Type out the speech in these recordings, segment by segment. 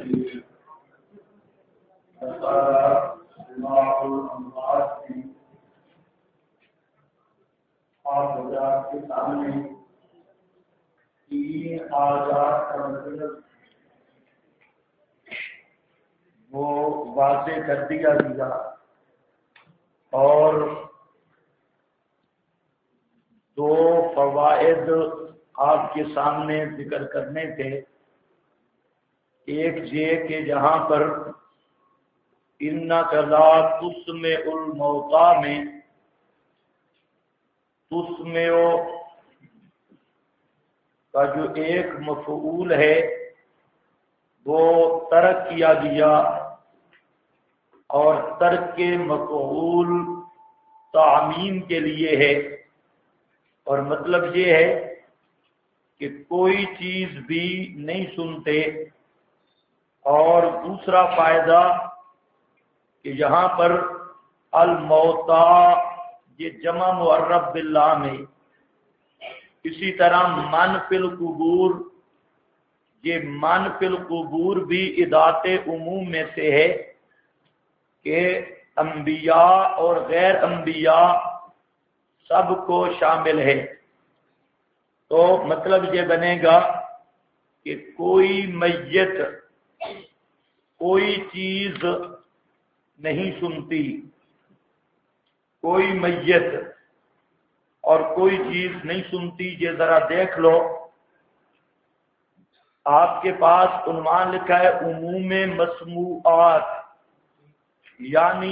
کے سامنے تین آزاد کا مطلب وہ واضح کر دیا گیا اور دو فوائد آپ کے سامنے ذکر کرنے تھے۔ ایک یہ کہ جہاں پر اِنَّکَ لَا تُسْمِعُ الْمَوْتَىٰ میں تسمع کا جو ایک مفعول ہے وہ ترک کیا گیا اور ترک کے مفعول تعمیم کے لیے ہے، اور مطلب یہ ہے کہ کوئی چیز بھی نہیں سنتے۔ اور دوسرا فائدہ کہ یہاں پر الموتا یہ جمع معرف باللہ میں، اسی طرح من فی القبور یہ من فی القبور بھی ادات عموم میں سے ہے کہ انبیاء اور غیر انبیاء سب کو شامل ہے۔ تو مطلب یہ بنے گا کہ کوئی میت کوئی چیز نہیں سنتی، کوئی میت اور کوئی چیز نہیں سنتی۔ یہ ذرا دیکھ لو، آپ کے پاس عنوان لکھا ہے عموم مسموعات، یعنی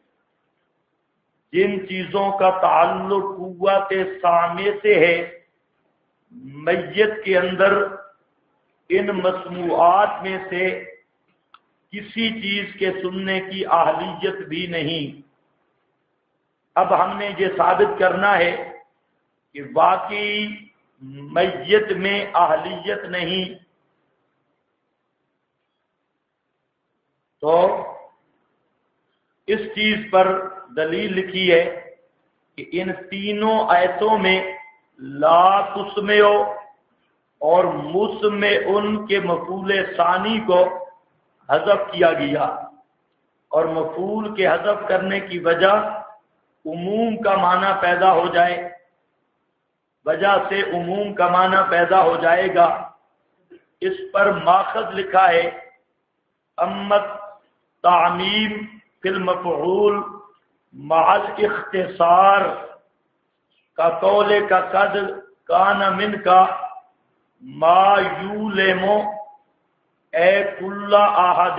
جن چیزوں کا تعلق قوت سامع سے ہے، میت کے اندر ان مسموعات میں سے کسی چیز کے سننے کی اہلیت بھی نہیں۔ اب ہم نے یہ ثابت کرنا ہے کہ واقعی میت میں اہلیت نہیں، تو اس چیز پر دلیل لکھی ہے کہ ان تینوں آیتوں میں لا تسمع اور مسمع ان کے مفعول ثانی کو حذف کیا گیا، اور مفعول کے حذف کرنے کی وجہ عموم کا معنی پیدا ہو جائے، وجہ سے عموم کا معنی پیدا ہو جائے گا۔ اس پر ماخذ لکھا ہے امت تعمیم فی المفعول مع الاختصار کا قول کا قد کان من کا ما یولم اے کل احد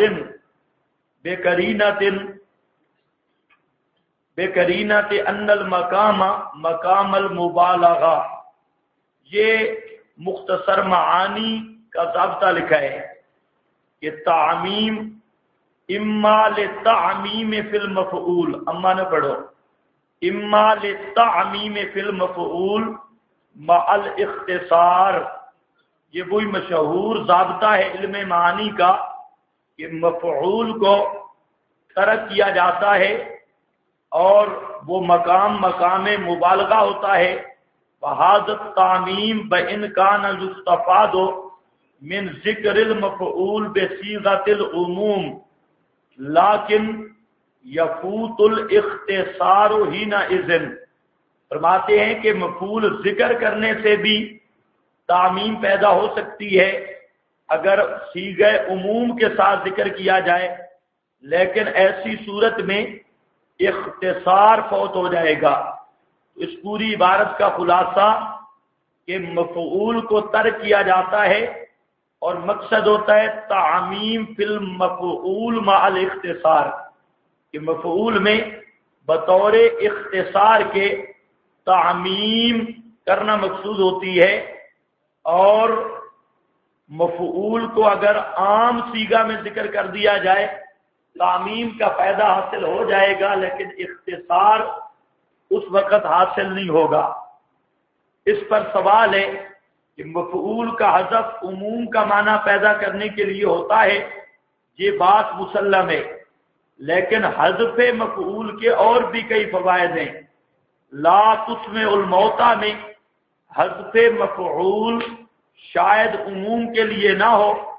بقرینۃ ان المقام مقام المبالغہ۔ یہ مختصر معانی کا ضابطہ لکھا ہے کہ تعمیم اما للتعمیم فی المفعول، اما نہ پڑھو، اما للتعمیم فی المفعول مع الاختصار۔ یہ وہی مشہور ضابطہ ہے علم معانی کا کہ مفعول کو ترک کیا جاتا ہے اور وہ مقام مبالغہ ہوتا ہے۔ وَهَذَا التَّعْمِيمُ بَإِنْ كَانَ يُسْتَفَادُ مِنْ ذِكْرِ الْمَفْعُولِ بِصِيغَةِ الْعُمُومِ لَكِنْ يَفُوتُ الْاخْتِصَارُ حِينَئِذٍ۔ فرماتے ہیں کہ مفعول ذکر کرنے سے بھی تعمیم پیدا ہو سکتی ہے اگر صیغہ عموم کے ساتھ ذکر کیا جائے، لیکن ایسی صورت میں اختصار فوت ہو جائے گا۔ اس پوری عبارت کا خلاصہ کہ مفعول کو ترک کیا جاتا ہے اور مقصد ہوتا ہے تعمیم فی المفعول مع الاختصار، کہ مفعول میں بطور اختصار کے تعمیم کرنا مقصود ہوتی ہے، اور مفعول کو اگر عام صیغہ میں ذکر کر دیا جائے تعمیم کا فائدہ حاصل ہو جائے گا، لیکن اختصار اس وقت حاصل نہیں ہوگا۔ اس پر سوال ہے کہ مفعول کا حذف عموم کا معنی پیدا کرنے کے لیے ہوتا ہے، یہ بات مسلم ہے، لیکن حذف مفعول کے اور بھی کئی فوائد ہیں۔ لا تسمع الموتى میں حذف مفعول شاید عموم کے لیے نہ ہو،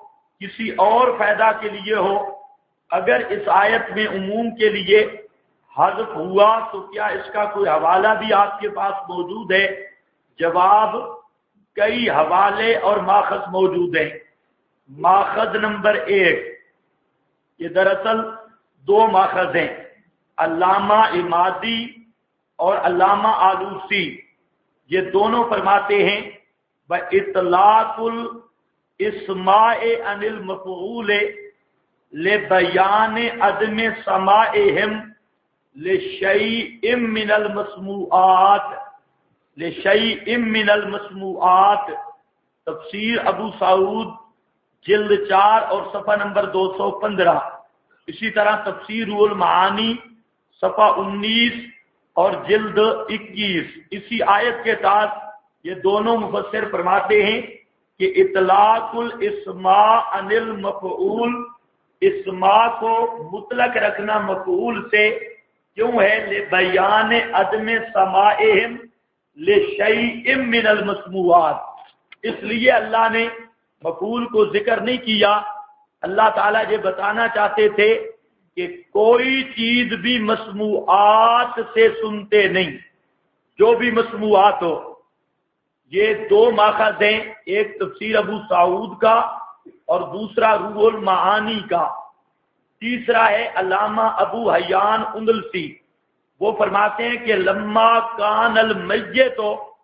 کسی اور فائدہ کے لیے ہو، اگر اس آیت میں عموم کے لیے حذف ہوا تو کیا اس کا کوئی حوالہ بھی آپ کے پاس موجود ہے؟ جواب، کئی حوالے اور ماخذ موجود ہیں۔ ماخذ نمبر 1، یہ دراصل 2 ماخذ ہیں، علامہ عمادی اور علامہ آلوسی، یہ دونوں فرماتے ہیں بِإِطْلَاقُ الْإِسْمَاءِ عَنِ الْمَفْعُولِ لِبَيَانِ عَدْمِ سَمَاعِهِمْ لِشَيْءٍ مِّنَ الْمَسْمُوعَاتِ۔ تفسیر ابو سعود جلد 4 اور صفحہ نمبر 215، اسی طرح تفسیر روح المعانی صفحہ 19 اور جلد 21۔ اسی آیت کے تحت یہ دونوں مفسر فرماتے ہیں کہ اطلاق الاسماء عن المفعول، اسماء کو مطلق رکھنا مفعول سے کیوں ہے؟ لبیان عدم سماعہم لشیء من المسموعات، اس لیے اللہ نے مفعول کو ذکر نہیں کیا۔ اللہ تعالیٰ یہ بتانا چاہتے تھے کہ کوئی چیز بھی مسموعات سے سنتے نہیں، جو بھی مسموعات ہو۔ یہ 2 ماخذ ہیں، ایک تفسیر ابو سعود کا اور دوسرا روح المعانی کا۔ تیسرا ہے علامہ ابو حیان اندلسی، وہ فرماتے ہیں کہ لما کان المیت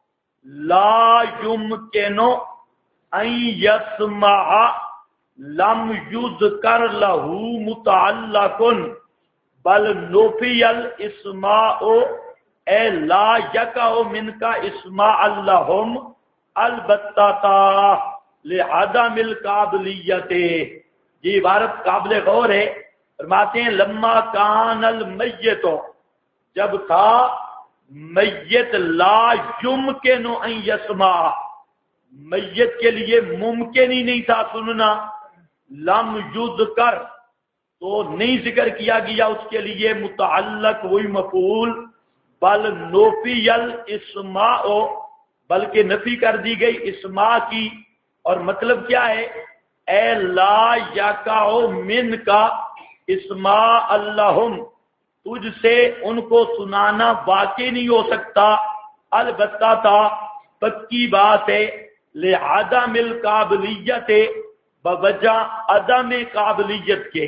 لا یمکن ان یسمع لم یذکر له متعلق بل نفی الاسماء اے لا یقع منک اسماء اللہم البتہ لعدم القابلیت۔ یہ عبارت قابل غور ہے۔ فرماتے ہیں لما کان المیت، جب تھا میت لا یمکن ان یسمع، میت کے لیے ممکن ہی نہیں تھا سننا، لم یذکر تو نہیں ذکر کیا گیا اس کے لیے متعلق وہی مفعول، بل نفی الاسماء، بلکہ نفی کر دی گئی اسماء کی، اور مطلب کیا ہے؟ اے لا یقع من کا اسماء اللہم، تجھ سے ان کو سنانا واقع نہیں ہو سکتا، البتہ تھا پکی بات ہے، لعدم القابلیت، بوجہ عدم قابلیت کے،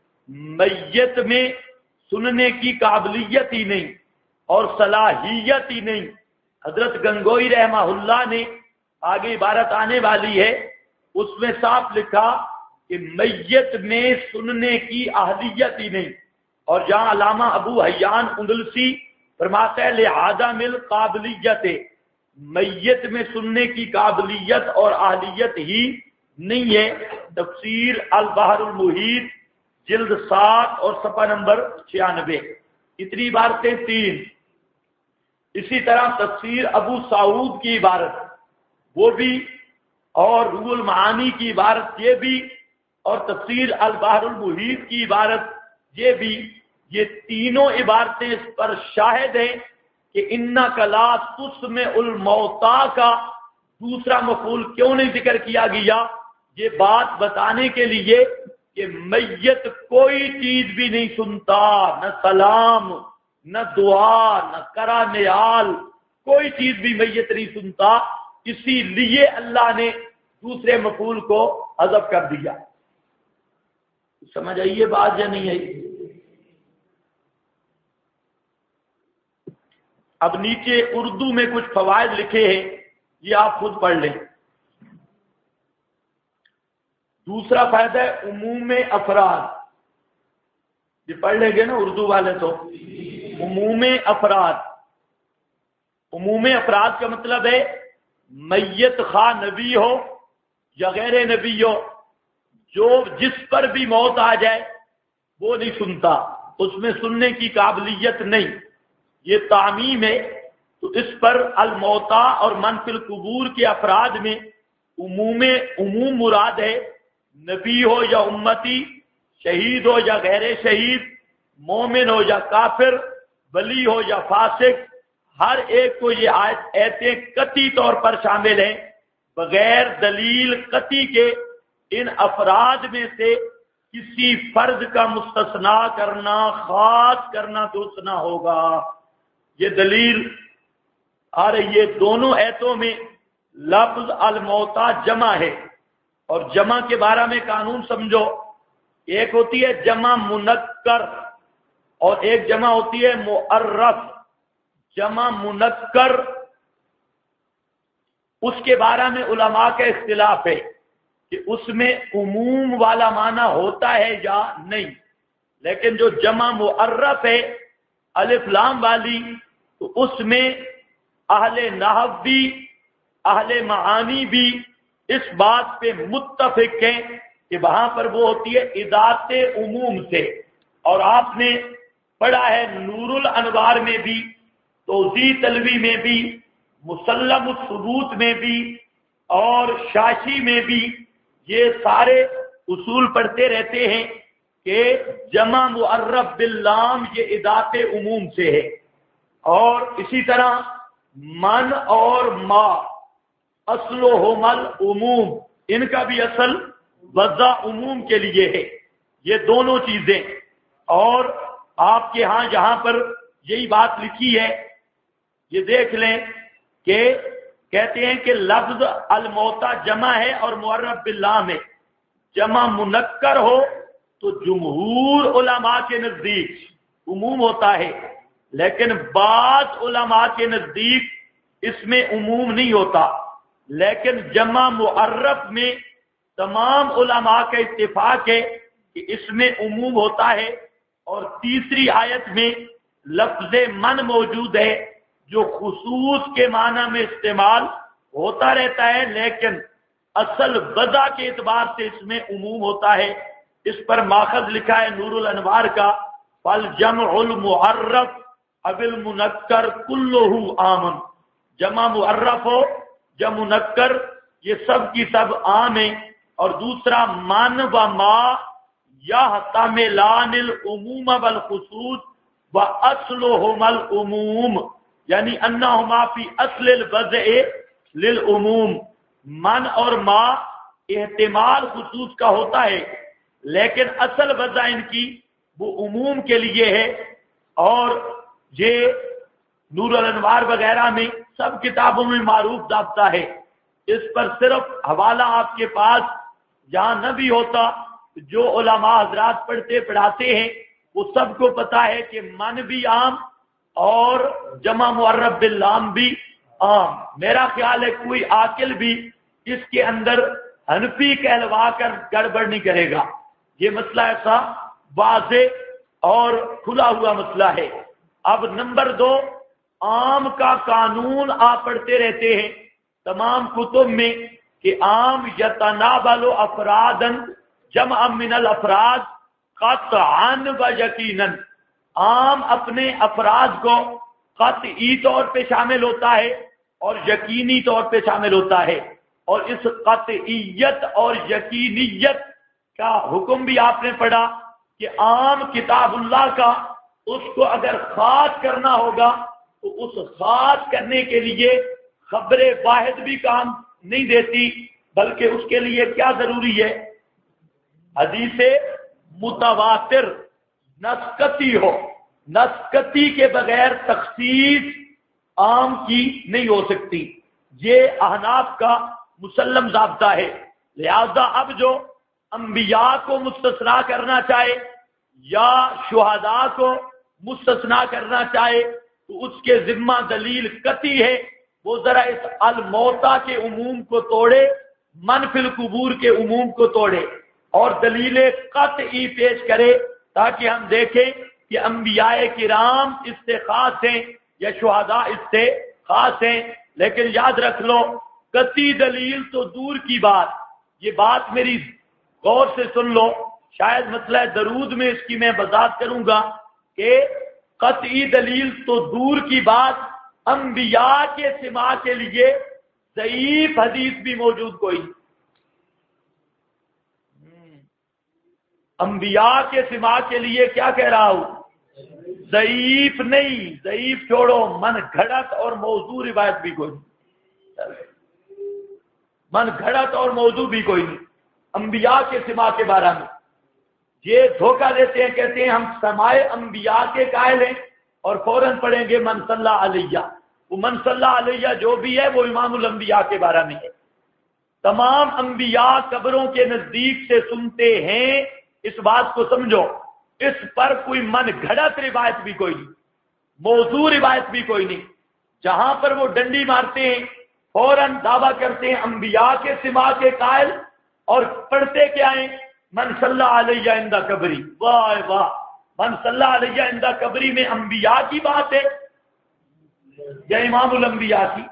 میت میں سننے کی قابلیت ہی نہیں اور صلاحیت ہی نہیں۔ حضرت گنگوئی رحمہ اللہ نے آگے عبارت آنے والی ہے، اس میں صاف لکھا کہ میت میں سننے کی اہلیت ہی نہیں، اور جہاں علامہ ابو حیان اندلسی فرماتا ہے لعدم القابلیت، میت میں سننے کی قابلیت اور اہلیت ہی نہیں ہے۔ تفسیر البحر المحیط جلد 7 اور صفحہ نمبر 96۔ اتنی عبارتیں 3۔ اسی طرح تفسیر ابو سعود کی عبارت وہ بھی، اور روح المعانی کی عبارت یہ بھی، اور تفسیر البحر المحیط کی عبارت یہ بھی، یہ تینوں عبارتیں اس پر شاہد ہیں کہ انک لا تسمع الموتیٰ کا دوسرا مفعول کیوں نہیں ذکر کیا گیا؟ یہ بات بتانے کے لیے کہ میت کوئی چیز بھی نہیں سنتا، نہ سلام، نہ دعا، نہ کرا نیال، کوئی چیز بھی میت نہیں سنتا، اسی لیے اللہ نے دوسرے مفعول کو حذف کر دیا۔ سمجھ آئیے بات یا نہیں آئی؟ اب نیچے اردو میں کچھ فوائد لکھے ہیں، یہ آپ خود پڑھ لیں۔ دوسرا فائدہ ہے عموم افراد، یہ پڑھ لیں گے نا اردو والے تو۔ عموم افراد، عموم افراد کا مطلب ہے میت خواہ نبی ہو یا غیر نبی ہو، جو جس پر بھی موت آ جائے وہ نہیں سنتا، اس میں سننے کی قابلیت نہیں، یہ تعمیم ہے۔ تو اس پر الموتا اور من فی القبور کے افراد میں عموم مراد ہے، نبی ہو یا امتی، شہید ہو یا غیر شہید، مومن ہو یا کافر، ولی ہو یا فاسق، ہر ایک کو یہ آیتیں قطعی طور پر شامل ہیں، بغیر دلیل قطعی کے ان افراد میں سے کسی فرد کا مستثنا کرنا، خاص کرنا درست نہ ہوگا۔ یہ دلیل آ رہی ہے دونوں ایتوں میں لفظ الموتا جمع ہے، اور جمع کے بارے میں قانون سمجھو، ایک ہوتی ہے جمع منکر اور ایک جمع ہوتی ہے معرف۔ جمع منکر اس کے بارے میں علماء کا اختلاف ہے کہ اس میں عموم والا معنی ہوتا ہے یا نہیں، لیکن جو جمع معرف ہے الف لام والی، تو اس میں اہل نحو بھی اہل معانی بھی اس بات پہ متفق ہیں کہ وہاں پر وہ ہوتی ہے اضافت عموم سے۔ اور آپ نے پڑھا ہے نور الانوار میں بھی، توضیح تلوی میں بھی، مسلم الثبوت میں بھی اور شاشی میں بھی یہ سارے اصول پڑھتے رہتے ہیں کہ جمع معرف باللام یہ اضافت عموم سے ہے۔ اور اسی طرح من اور ما اصلہما العموم، ان کا بھی اصل وضع عموم کے لیے ہے، یہ دونوں چیزیں۔ اور آپ کے ہاں جہاں پر یہی بات لکھی ہے یہ دیکھ لیں کہ کہتے ہیں کہ لفظ الموتا جمع ہے اور معرف باللام ہے۔ جمع منکر ہو تو جمہور علماء کے نزدیک عموم ہوتا ہے، لیکن بعض علماء کے نزدیک اس میں عموم نہیں ہوتا۔ لیکن جمع معرف میں تمام علماء کا اتفاق ہے کہ اس میں عموم ہوتا ہے۔ اور تیسری آیت میں لفظ من موجود ہے جو خصوص کے معنی میں استعمال ہوتا رہتا ہے، لیکن اصل وضع کے اعتبار سے اس میں عموم ہوتا ہے۔ اس پر ماخذ لکھا ہے نور الانوار کا، فالجمع المعرف اب المنکر کلہ عام، جمع معرف ہو یا منکر یہ سب کی سب عام ہیں۔ اور دوسرا من و ما یحتملان العموم والخصوص واصلهما العموم، یعنی انہما فی اصل الوضع للعموم۔ من اور ما احتمال خصوص کا ہوتا ہے، لیکن اصل وضع ان کی وہ عموم کے لیے ہے۔ اور یہ نور الانوار وغیرہ میں سب کتابوں میں معروف ضابطہ ہے۔ اس پر صرف حوالہ آپ کے پاس جہاں نہ بھی ہوتا، جو علماء حضرات پڑھتے پڑھاتے ہیں وہ سب کو پتا ہے کہ من بھی عام اور جمع معرف باللام بھی عام۔ میرا خیال ہے کوئی عاقل بھی اس کے اندر حنفی کہلوا کر گڑبڑ نہیں کرے گا۔ یہ مسئلہ ایسا واضح اور کھلا ہوا مسئلہ ہے۔ اب نمبر 2، عام کا قانون آپ پڑھتے رہتے ہیں تمام کتب میں کہ عام یتناول افرادا جمع من الافراد قطعا و یقینا، عام اپنے افراد کو قطعی طور پہ شامل ہوتا ہے اور یقینی طور پہ شامل ہوتا ہے۔ اور اس قطعیت اور یقینیت کا حکم بھی آپ نے پڑھا کہ عام کتاب اللہ کا اس کو اگر خاص کرنا ہوگا تو اس خاص کرنے کے لیے خبر واحد بھی کام نہیں دیتی، بلکہ اس کے لیے کیا ضروری ہے؟ حدیث متواتر نسقطی ہو۔ نسقطی کے بغیر تخصیص عام کی نہیں ہو سکتی۔ یہ احناف کا مسلم ضابطہ ہے۔ لہذا اب جو انبیاء کو مستثنا کرنا چاہے یا شہداء کو مستثنا کرنا چاہے تو اس کے ذمہ دلیل قطعی ہے، وہ ذرا اس الموتا کے عموم کو توڑے، من فی القبور کے عموم کو توڑے اور دلیل قطعی پیش کرے تاکہ ہم دیکھیں کہ انبیاء کرام اس سے خاص ہیں یا شہداء اس سے خاص ہیں۔ لیکن یاد رکھ لو، قطعی دلیل تو دور کی بات، یہ بات میری غور سے سن لو، شاید مسئلہ درود میں اس کی میں وضاحت کروں گا کہ قطعی دلیل تو دور کی بات، انبیاء کے سماع کے لیے ضعیف حدیث بھی موجود کوئی، انبیاء کے سماع کے لیے کیا کہہ رہا ہوں، ضعیف نہیں، ضعیف چھوڑو، من گھڑت اور موضوع روایت بھی کوئی نہیں، من گھڑت اور موضوع بھی کوئی نہیں۔ انبیاء کے سما کے بارے میں یہ دھوکہ دیتے ہیں، کہتے ہیں ہم سمائے انبیاء کے قائل ہیں اور فوراً پڑھیں گے من صلی علیہ، وہ من صلی علیہ جو بھی ہے وہ امام الانبیاء کے بارے میں ہے۔ تمام انبیاء قبروں کے نزدیک سے سنتے ہیں، اس بات کو سمجھو، اس پر کوئی من گھڑت روایت بھی کوئی نہیں، موضوع روایت بھی کوئی نہیں۔ جہاں پر وہ ڈنڈی مارتے ہیں فوراً دعویٰ کرتے ہیں انبیاء کے سما کے قائل، اور پڑھتے کیا ہیں من صلی علیہ عند قبری۔ واہ واہ، من صلی علیہ عند قبری میں انبیاء کی بات ہے یا امام الانبیاء کی؟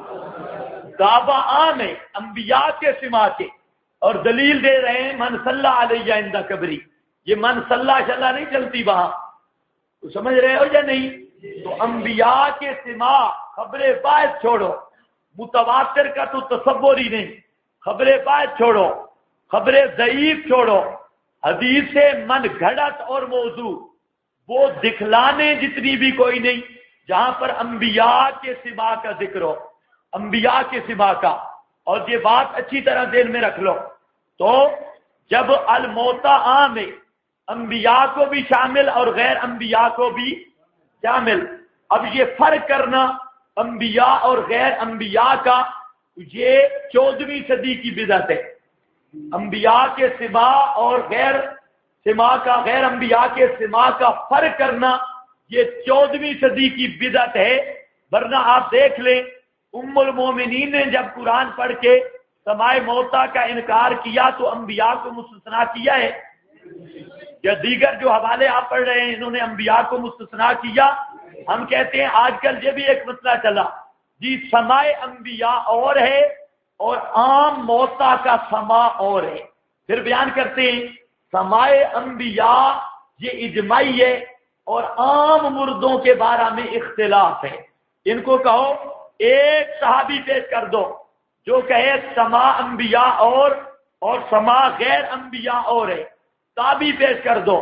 دعویٰ عام ہے انبیاء کے سما کے، اور دلیل دے رہے ہیں من صلی علیہ عند قبری۔ یہ من صلی شلا نہیں چلتی وہاں، تو سمجھ رہے ہو یا نہیں؟ تو انبیاء کے سما خبر باعث چھوڑو، متواتر کا تو تصور ہی نہیں، خبر باعث چھوڑو، خبر ضعیف چھوڑو، حدیث سے من گھڑت اور موضوع وہ دکھلانے جتنی بھی کوئی نہیں جہاں پر انبیاء کے سما کا ذکر ہو، انبیاء کے سما کا۔ اور یہ بات اچھی طرح ذہن میں رکھ لو، تو جب الموتا عام ہے، انبیاء کو بھی شامل اور غیر انبیاء کو بھی شامل، اب یہ فرق کرنا انبیاء اور غیر انبیاء کا، یہ 14ویں صدی کی بدعت ہے۔ انبیاء کے سما اور غیر سما کا، غیر انبیاء کے سما کا فرق کرنا یہ 14ویں صدی کی بدعت ہے۔ ورنہ آپ دیکھ لیں ام المومنین نے جب قرآن پڑھ کے سمائے موتا کا انکار کیا تو انبیاء کو مستثنا کیا ہے، یا دیگر جو حوالے آپ پڑھ رہے ہیں انہوں نے انبیاء کو مستثنا کیا؟ ہم کہتے ہیں آج کل یہ بھی ایک مسئلہ چلا جی، سمائے انبیاء اور ہے اور عام موتا کا سما اور ہے۔ پھر بیان کرتے ہیں سمائے انبیاء یہ اجماعی ہے اور عام مردوں کے بارے میں اختلاف ہے۔ ان کو کہو ایک صحابی پیش کر دو جو کہے سما انبیاء اور سما غیر انبیاء اور ہے، تابعی پیش کر دو،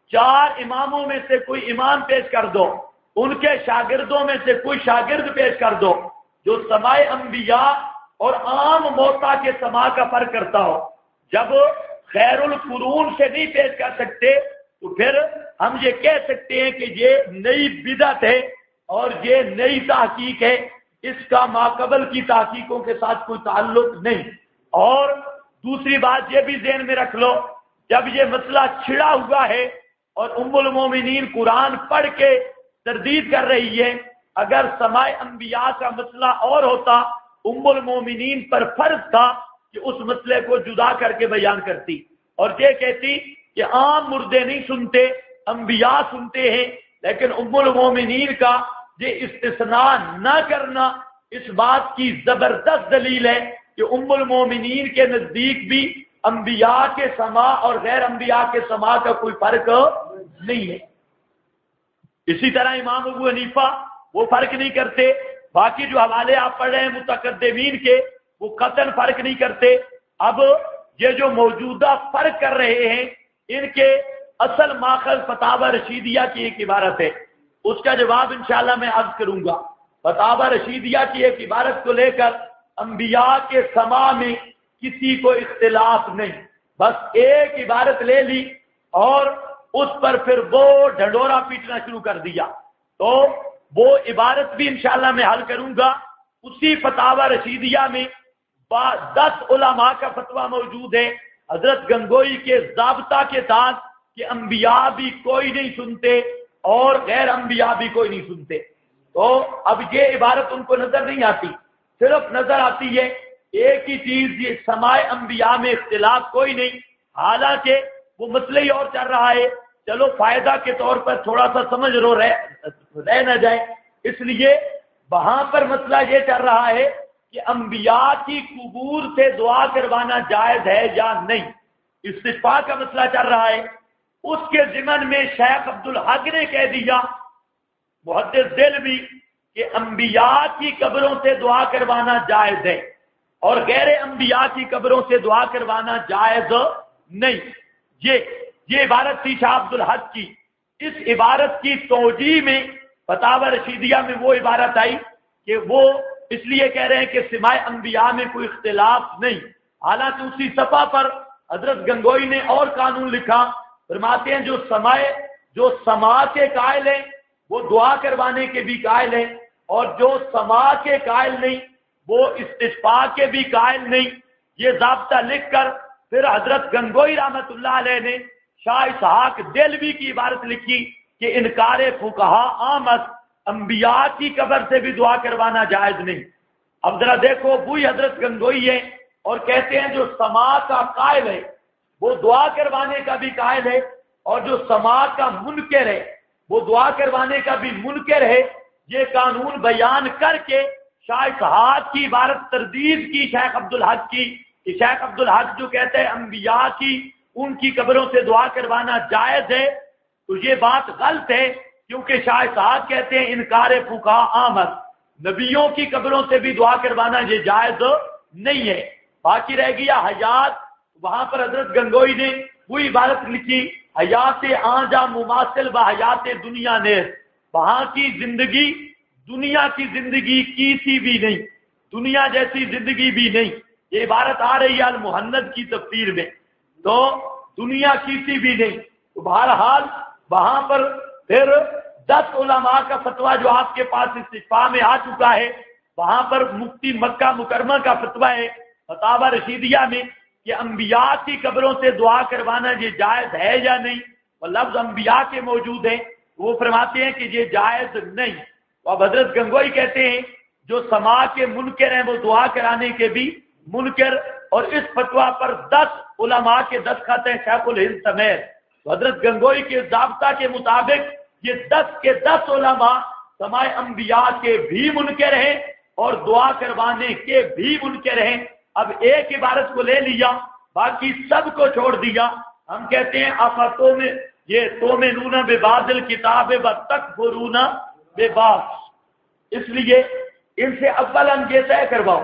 4 اماموں میں سے کوئی امام پیش کر دو، ان کے شاگردوں میں سے کوئی شاگرد پیش کر دو جو سمائے انبیاء اور عام موتا کے سما کا فرق کرتا ہو۔ جب خیر القرون سے نہیں پیش کر سکتے تو پھر ہم یہ کہہ سکتے ہیں کہ یہ نئی بدعت ہے اور یہ نئی تحقیق ہے، اس کا ماقبل کی تحقیقوں کے ساتھ کوئی تعلق نہیں۔ اور دوسری بات یہ بھی ذہن میں رکھ لو، جب یہ مسئلہ چھڑا ہوا ہے اور ام المومنین قرآن پڑھ کے تردید کر رہی ہے، اگر سمائے انبیاء کا مسئلہ اور ہوتا ام المومنین پر فرض تھا کہ اس مسئلے کو جدا کر کے بیان کرتی اور یہ کہتی کہ عام مردے نہیں سنتے، انبیاء سنتے ہیں، لیکن ام المومنین کا یہ استثناء نہ کرنا اس بات کی زبردست دلیل ہے کہ ام المومنین کے نزدیک بھی انبیاء کے سما اور غیر انبیاء کے سما کا کوئی فرق نہیں ہے۔ اسی طرح امام ابو حنیفہ وہ فرق نہیں کرتے، باقی جو حوالے آپ پڑھ رہے ہیں متقدمین کے وہ قطعاً فرق نہیں کرتے۔ اب یہ جو موجودہ فرق کر رہے ہیں ان کے اصل ماخذ فتاوی رشیدیہ کی ایک عبارت ہے، اس کا جواب انشاءاللہ میں عرض کروں گا۔ فتاوی رشیدیہ کی ایک عبارت کو لے کر انبیاء کے سما میں کسی کو اختلاف نہیں، بس ایک عبارت لے لی اور اس پر پھر وہ ڈھنڈورا پیٹنا شروع کر دیا، تو وہ عبارت بھی انشاءاللہ میں حل کروں گا۔ اسی فتاوی رشیدیہ میں 10 علماء کا فتویٰ موجود ہے حضرت گنگوئی کے ضابطہ کے ساتھ کہ انبیاء بھی کوئی نہیں سنتے اور غیر انبیاء بھی کوئی نہیں سنتے۔ تو اب یہ عبارت ان کو نظر نہیں آتی، صرف نظر آتی ہے ایک ہی چیز، یہ سمائے انبیاء میں اختلاف کوئی نہیں، حالانکہ وہ مسئلہ ہی اور چل رہا ہے۔ چلو فائدہ کے طور پر تھوڑا سا سمجھ لو رہ نہ جائے، اس لیے وہاں پر مسئلہ یہ چل رہا ہے کہ انبیاء کی قبور سے دعا کروانا جائز ہے یا نہیں، استشفاء کا مسئلہ چل رہا ہے۔ اس کے ضمن میں شیخ عبدالحق نے کہہ دیا، محدث دہلوی، کہ انبیاء کی قبروں سے دعا کروانا جائز ہے اور غیر انبیاء کی قبروں سے دعا کروانا جائز نہیں۔ یہ عبارت تھی شاہ عبدالحق کی۔ اس عبارت کی توجیہ میں فتاوی رشیدیہ میں وہ عبارت آئی کہ وہ اس لیے کہہ رہے ہیں کہ سمائے انبیاء میں کوئی اختلاف نہیں، حالانکہ اسی صفحہ پر حضرت گنگوئی نے اور قانون لکھا، فرماتے ہیں جو سما کے قائل ہیں وہ دعا کروانے کے بھی قائل ہیں، اور جو سما کے قائل نہیں وہ استشفاء کے بھی قائل نہیں۔ یہ ضابطہ لکھ کر پھر حضرت گنگوئی رحمت اللہ علیہ نے شاہ اسحاق دہلوی کی عبارت لکھی کہ انکار فقہا آمد، انبیاء کی قبر سے بھی دعا کروانا جائز نہیں۔ اب ذرا دیکھو، وہی حضرت گنگوئی ہے اور کہتے ہیں جو سما کا قائل ہے وہ دعا کروانے کا بھی قائل ہے، اور جو سما کا منکر ہے وہ دعا کروانے کا بھی منکر ہے۔ یہ قانون بیان کر کے شاہ اسحاق کی عبارت تردید کی شیخ عبدالحق کی، کہ شیخ عبدالحق جو کہتے ہیں انبیاء کی ان کی قبروں سے دعا کروانا جائز ہے، تو یہ بات غلط ہے، کیونکہ شاہ اسحاق کہتے ہیں انکار فقہا آمد، نبیوں کی قبروں سے بھی دعا کروانا یہ جائز نہیں ہے۔ باقی رہ گیا حیات، وہاں پر حضرت گنگوئی نے وہی عبارت لکھی، حیات آنجا مماثل و حیات دنیا نے، وہاں کی زندگی دنیا کی زندگی کسی بھی نہیں، دنیا جیسی زندگی بھی نہیں۔ یہ عبارت آ رہی ہے المحند کی تفسیر میں، تو دنیا کسی بھی نہیں۔ تو بہرحال وہاں پر پھر 10 علماء کا فتویٰ جو آپ کے پاس استشفاء میں آ چکا ہے، وہاں پر مفتی مکہ مکرمہ کا فتویٰ ہے فتاوی رشیدیہ میں کہ انبیاء کی قبروں سے دعا کروانا یہ جائز ہے یا نہیں، اور لفظ انبیاء کے موجود ہیں، وہ فرماتے ہیں کہ یہ جائز نہیں۔ اب حضرت گنگوئی کہتے ہیں جو سما کے منکر ہیں وہ دعا کرانے کے بھی منکر، اور اس فتویٰ پر 10 علماء کے دستخط ہیں شیخ الہند سمیت۔ تو حضرت گنگوئی کے ضابطہ کے مطابق یہ 10 کے 10 علماء سماع انبیاء کے بھی منکر ہیں اور دعا کروانے کے بھی منکر ہیں۔ اب ایک عبارت کو لے لیا، باقی سب کو چھوڑ دیا۔ ہم کہتے ہیں آفاتوں میں یہ تؤمنون ببعض الکتاب وتکفرون ببعض، اس لیے ان سے اول ہم یہ طے کرواؤ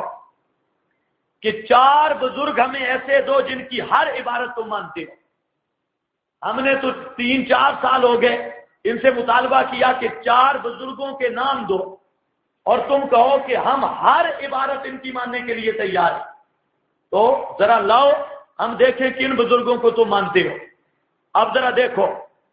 کہ 4 بزرگ ہمیں ایسے دو جن کی ہر عبارت تم مانتے ہو۔ ہم نے تو 3-4 سال ہو گئے ان سے مطالبہ کیا کہ 4 بزرگوں کے نام دو، اور تم کہو کہ ہم ہر عبارت ان کی ماننے کے لیے تیار ہیں۔ تو ذرا لاؤ ہم دیکھیں کن بزرگوں کو تم مانتے ہو۔ اب ذرا دیکھو،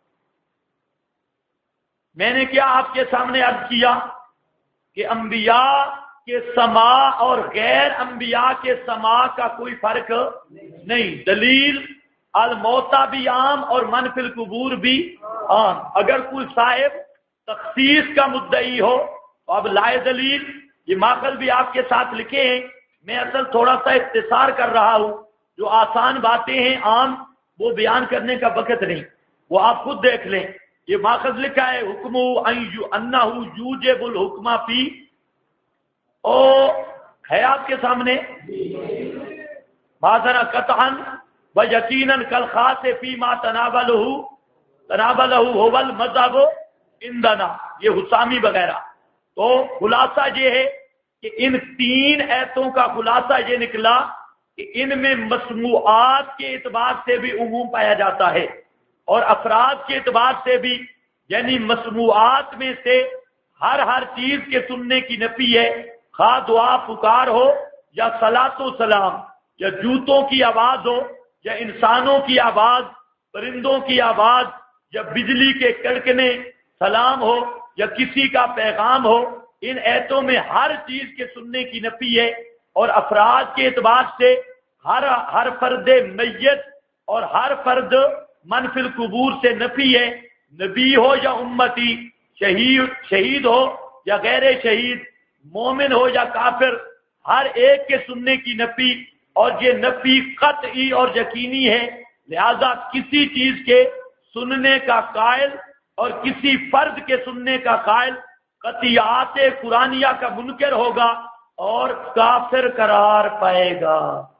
میں نے کیا آپ کے سامنے عرض کیا کہ انبیاء کے سما اور غیر انبیاء کے سما کا کوئی فرق نہیں۔ دلیل الموتا بھی عام اور من فی القبور بھی عام۔ اگر کوئی صاحب تخصیص کا مدعی ہو تو اب لائے دلیل، یہ ماخذ بھی آپ کے ساتھ لکھے ہیں، میں اصل تھوڑا سا اختصار کر رہا ہوں، جو آسان باتیں ہیں عام وہ بیان کرنے کا وقت نہیں، وہ آپ خود دیکھ لیں۔ یہ ماخذ لکھا ہے حکم انہ یوجب الحکم فی، او ہے آپ کے سامنے، ماذرا قطعا و یقینا کالخاص فی ما تناولہ هو المذہب عندنا، یہ حسامی وغیرہ۔ تو خلاصہ یہ ہے کہ ان 3 ایتوں کا خلاصہ یہ نکلا کہ ان میں مسموعات کے اعتبار سے بھی عموم پایا جاتا ہے اور افراد کے اعتبار سے بھی، یعنی مسموعات میں سے ہر چیز کے سننے کی نفی ہے، خواہ دعا پکار ہو یا صلاۃ و سلام، یا جوتوں کی آواز ہو یا انسانوں کی آواز، پرندوں کی آواز یا بجلی کے کڑکنے، سلام ہو یا کسی کا پیغام ہو، ان ایتوں میں ہر چیز کے سننے کی نفی ہے، اور افراد کے اعتبار سے ہر فرد میت اور ہر فرد من فی القبور سے نفی ہے، نبی ہو یا امتی، شہید ہو یا غیر شہید، مومن ہو یا کافر، ہر ایک کے سننے کی نفی، اور یہ نفی قطعی اور یقینی ہے۔ لہذا کسی چیز کے سننے کا قائل اور کسی فرد کے سننے کا قائل قطعیات قرآنیہ کا منکر ہوگا اور کافر قرار پائے گا۔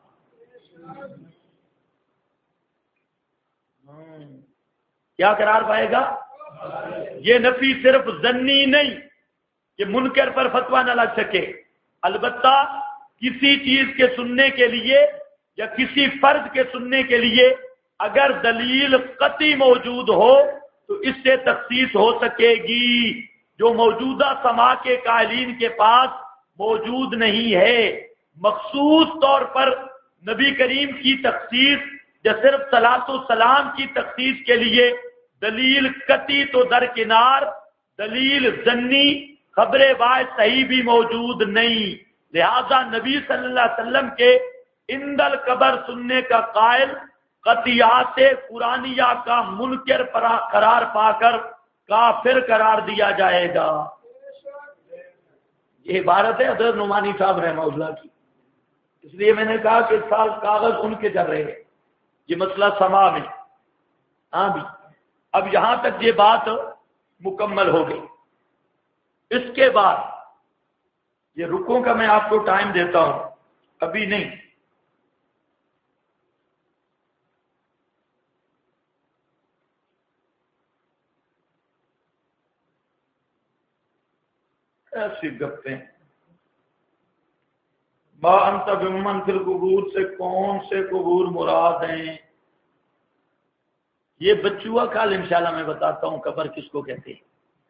کیا قرار پائے گا؟ یہ نفی صرف ظنی نہیں کہ منکر پر فتویٰ نہ لگ سکے، البتہ کسی چیز کے سننے کے لیے یا کسی فرد کے سننے کے لیے اگر دلیل قطعی موجود ہو تو اس سے تخصیص ہو سکے گی، جو موجودہ سما کے قائلین کے پاس موجود نہیں ہے۔ مخصوص طور پر نبی کریم کی تخصیص یا صرف صلاۃ و سلام کی تخصیص کے لیے دلیل قطعی تو درکنار، دلیل ظنی خبر واحد صحیح بھی موجود نہیں، لہذا نبی صلی اللہ علیہ وسلم کے عند القبر سننے کا قائل قطعیات قرآنیہ کا منکر قرار پا کر کافر قرار دیا جائے گا۔ یہ عبارت ہے حضرت نعمانی صاحب رحمہ اللہ کی، اس لیے میں نے کہا کہ اس سال کاغذ ان کے چل رہے ہیں یہ مسئلہ سما میں۔ ہاں بھی اب یہاں تک یہ بات مکمل ہو گئی۔ اس کے بعد یہ رکوں کا میں آپ کو ٹائم دیتا ہوں، ابھی نہیں، ایسی گپیں۔ ما انت بمن فی القبور سے کون سے قبور مراد ہیں؟ یہ بچوا کال انشاءاللہ میں بتاتا ہوں قبر کس کو کہتے ہیں۔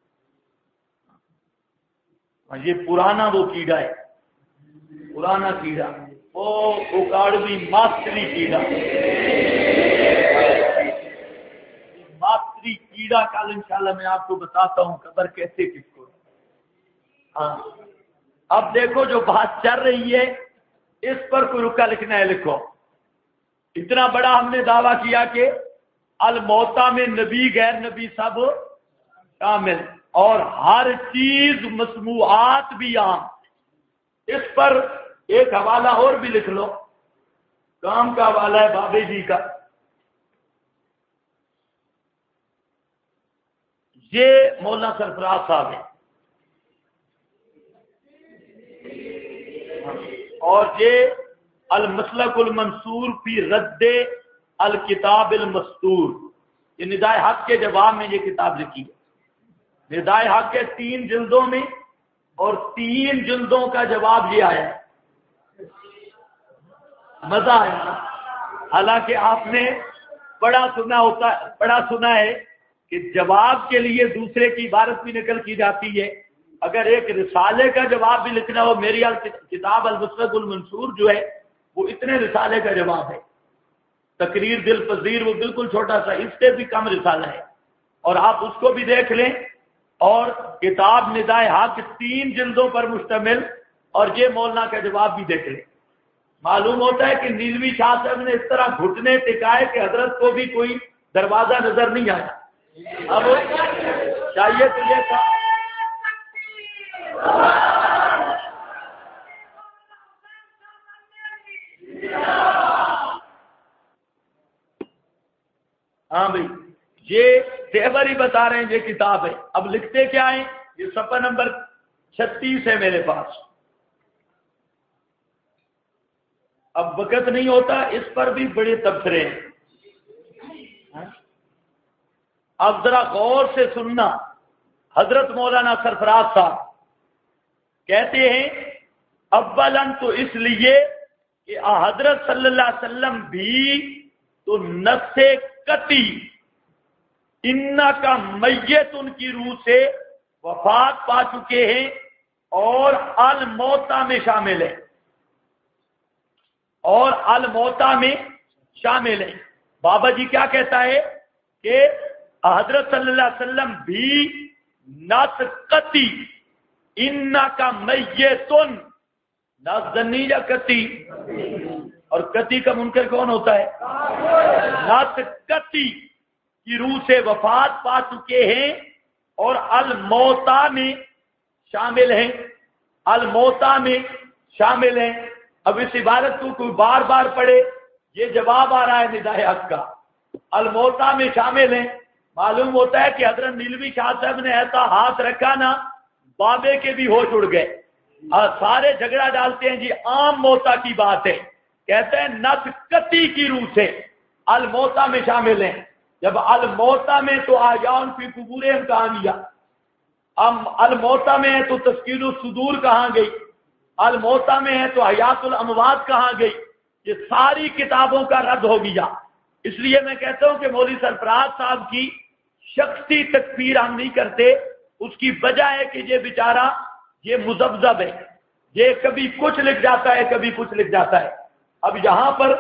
یہ پرانا وہ کیڑا ہے، پرانا کیڑا، وہ اکاڑوی ماسٹری کیڑا، ماسٹری کیڑا کال انشاءاللہ میں آپ کو بتاتا ہوں قبر کیسے کس کو۔ ہاں اب دیکھو جو بات چل رہی ہے اس پر کوئی رکا لکھنا ہے لکھو۔ اتنا بڑا ہم نے دعویٰ کیا کہ الموتا میں نبی غیر نبی سب شامل، اور ہر چیز مسموعات بھی عام۔ اس پر ایک حوالہ اور بھی لکھ لو، کام کا حوالہ ہے بابے جی کا، یہ مولانا سرفراز صاحب ہیں، اور یہ المسلک المنصور فی رد الکتاب المستور، یہ ندائے حق کے جواب میں یہ کتاب لکھی ہے۔ ندائے حق کے 3 جلدوں میں، اور 3 جلدوں کا جواب یہ آیا ہے۔ مزہ آیا نا؟ حالانکہ آپ نے پڑھا سنا ہے کہ جواب کے لیے دوسرے کی عبارت بھی نقل کی جاتی ہے۔ اگر ایک رسالے کا جواب بھی لکھنا ہو، میری کتاب المسلک المنصور جو ہے وہ اتنے رسالے کا جواب ہے۔ تقریر دل پذیر وہ بالکل چھوٹا سا، اس سے بھی کم رسالہ ہے، اور آپ اس کو بھی دیکھ لیں۔ اور کتاب ندائے حق 3 جلدوں پر مشتمل، اور یہ مولانا کا جواب بھی دیکھ لیں۔ معلوم ہوتا ہے کہ نیلوی شاہ صاحب نے اس طرح گھٹنے ٹکائے کہ حضرت کو بھی کوئی دروازہ نظر نہیں آیا۔ اب چاہیے تجھے تھا ہاں بھائی، یہ تیور ہی بتا رہے ہیں یہ کتاب ہے۔ اب لکھتے کیا ہیں؟ یہ صفحہ نمبر 36 ہے میرے پاس۔ اب وقت نہیں ہوتا، اس پر بھی بڑے تبصرے ہیں۔ اب ذرا غور سے سننا، حضرت مولانا سرفراز صاحب کہتے ہیں اولاً تو اس لیے کہ حضرت صلی اللہ علیہ وسلم بھی تو نفس قطعی انا کا میت ان کی روح سے وفات پا چکے ہیں اور الموتا میں شامل ہیں، اور الموتا میں شامل ہیں۔ بابا جی کیا کہتا ہے کہ حضرت صلی اللہ علیہ وسلم بھی نس قطعی انا کا میتن، نس ظنی یا قطعی، اور قطعی کا منکر کون ہوتا ہے؟ نس قطعی کی روح سے وفات پا چکے ہیں اور الموتا میں شامل ہیں، الموتا میں شامل ہیں۔ اب اس عبارت کو کوئی بار بار پڑھے، یہ جواب آ رہا ہے ندائے حق کا، الموتا میں شامل ہیں۔ معلوم ہوتا ہے کہ حضرت نیلوی شاہ صاحب نے ایسا ہاتھ رکھا نا، بابے کے بھی ہوش اڑ گئے، سارے جھگڑا ڈالتے ہیں جی عام موتا کی بات ہے، کہتے ہیں نس قطعی کی روح سے الموتا میں شامل ہیں۔ جب الموتا میں تو آیان فی قبورہم کہاں گیا، الموتا میں ہے تو تذکیر الصدور کہاں گئی، الموتا میں ہے تو حیات الاموات کہاں گئی، یہ ساری کتابوں کا رد ہو گیا۔ اس لیے میں کہتا ہوں کہ مولوی سرفراز صاحب کی شخصی تکفیر ہم نہیں کرتے، اس کی وجہ ہے کہ یہ بیچارہ یہ مذبذب ہے، یہ کبھی کچھ لکھ جاتا ہے کبھی کچھ لکھ جاتا ہے۔ اب یہاں پر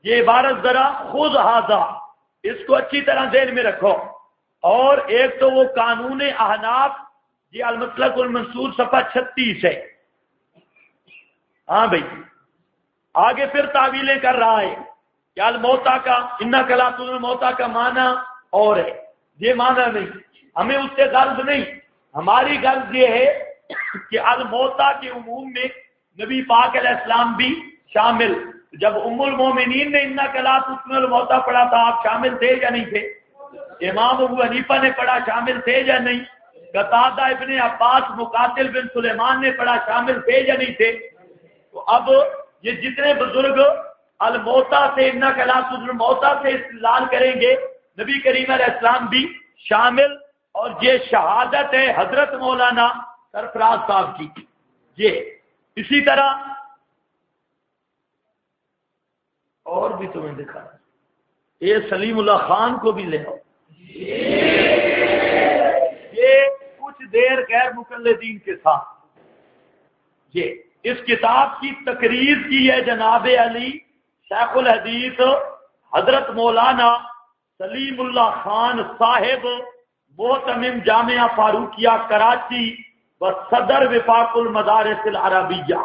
یہ عبارت ذرا خود ہاضا اس کو اچھی طرح ذہن میں رکھو. اور ایک تو وہ قانون احناف یہ المسلک المنصور صفحہ 36 ہے. ہاں بھائی آگے پھر تعویلیں کر رہا ہے کہ الموتا کا انا کلات الموتا کا معنی اور ہے، یہ معنی نہیں، ہمیں اس سے غرض نہیں. ہماری غرض یہ ہے کہ الموتا کے عموم میں نبی پاک علیہ السلام بھی شامل. جب ام المومنین نے انا کلات الموتا پڑھا تھا آپ شامل تھے یا نہیں تھے؟ امام ابو حنیفہ نے پڑھا شامل تھے یا نہیں؟ قتادہ ابن عباس مقاتل بن سلیمان نے پڑھا شامل تھے یا نہیں تھے؟ تو اب یہ جتنے بزرگ الموتا سے انا کلات الموتا سے استدلال کریں گے نبی کریم علیہ السلام بھی شامل. اور یہ شہادت ہے حضرت مولانا سرفراز صاحب کی. یہ اسی طرح اور بھی تمہیں دکھا یہ سلیم اللہ خان کو بھی لے آؤ. یہ کچھ دیر غیر مقلدین کے ساتھ یہ اس کتاب کی تقریر کی ہے جناب علی شیخ الحدیث حضرت مولانا سلیم اللہ خان صاحب محتمم جامعہ فاروقیہ کراچی و صدر وفاق المدارس العربیہ.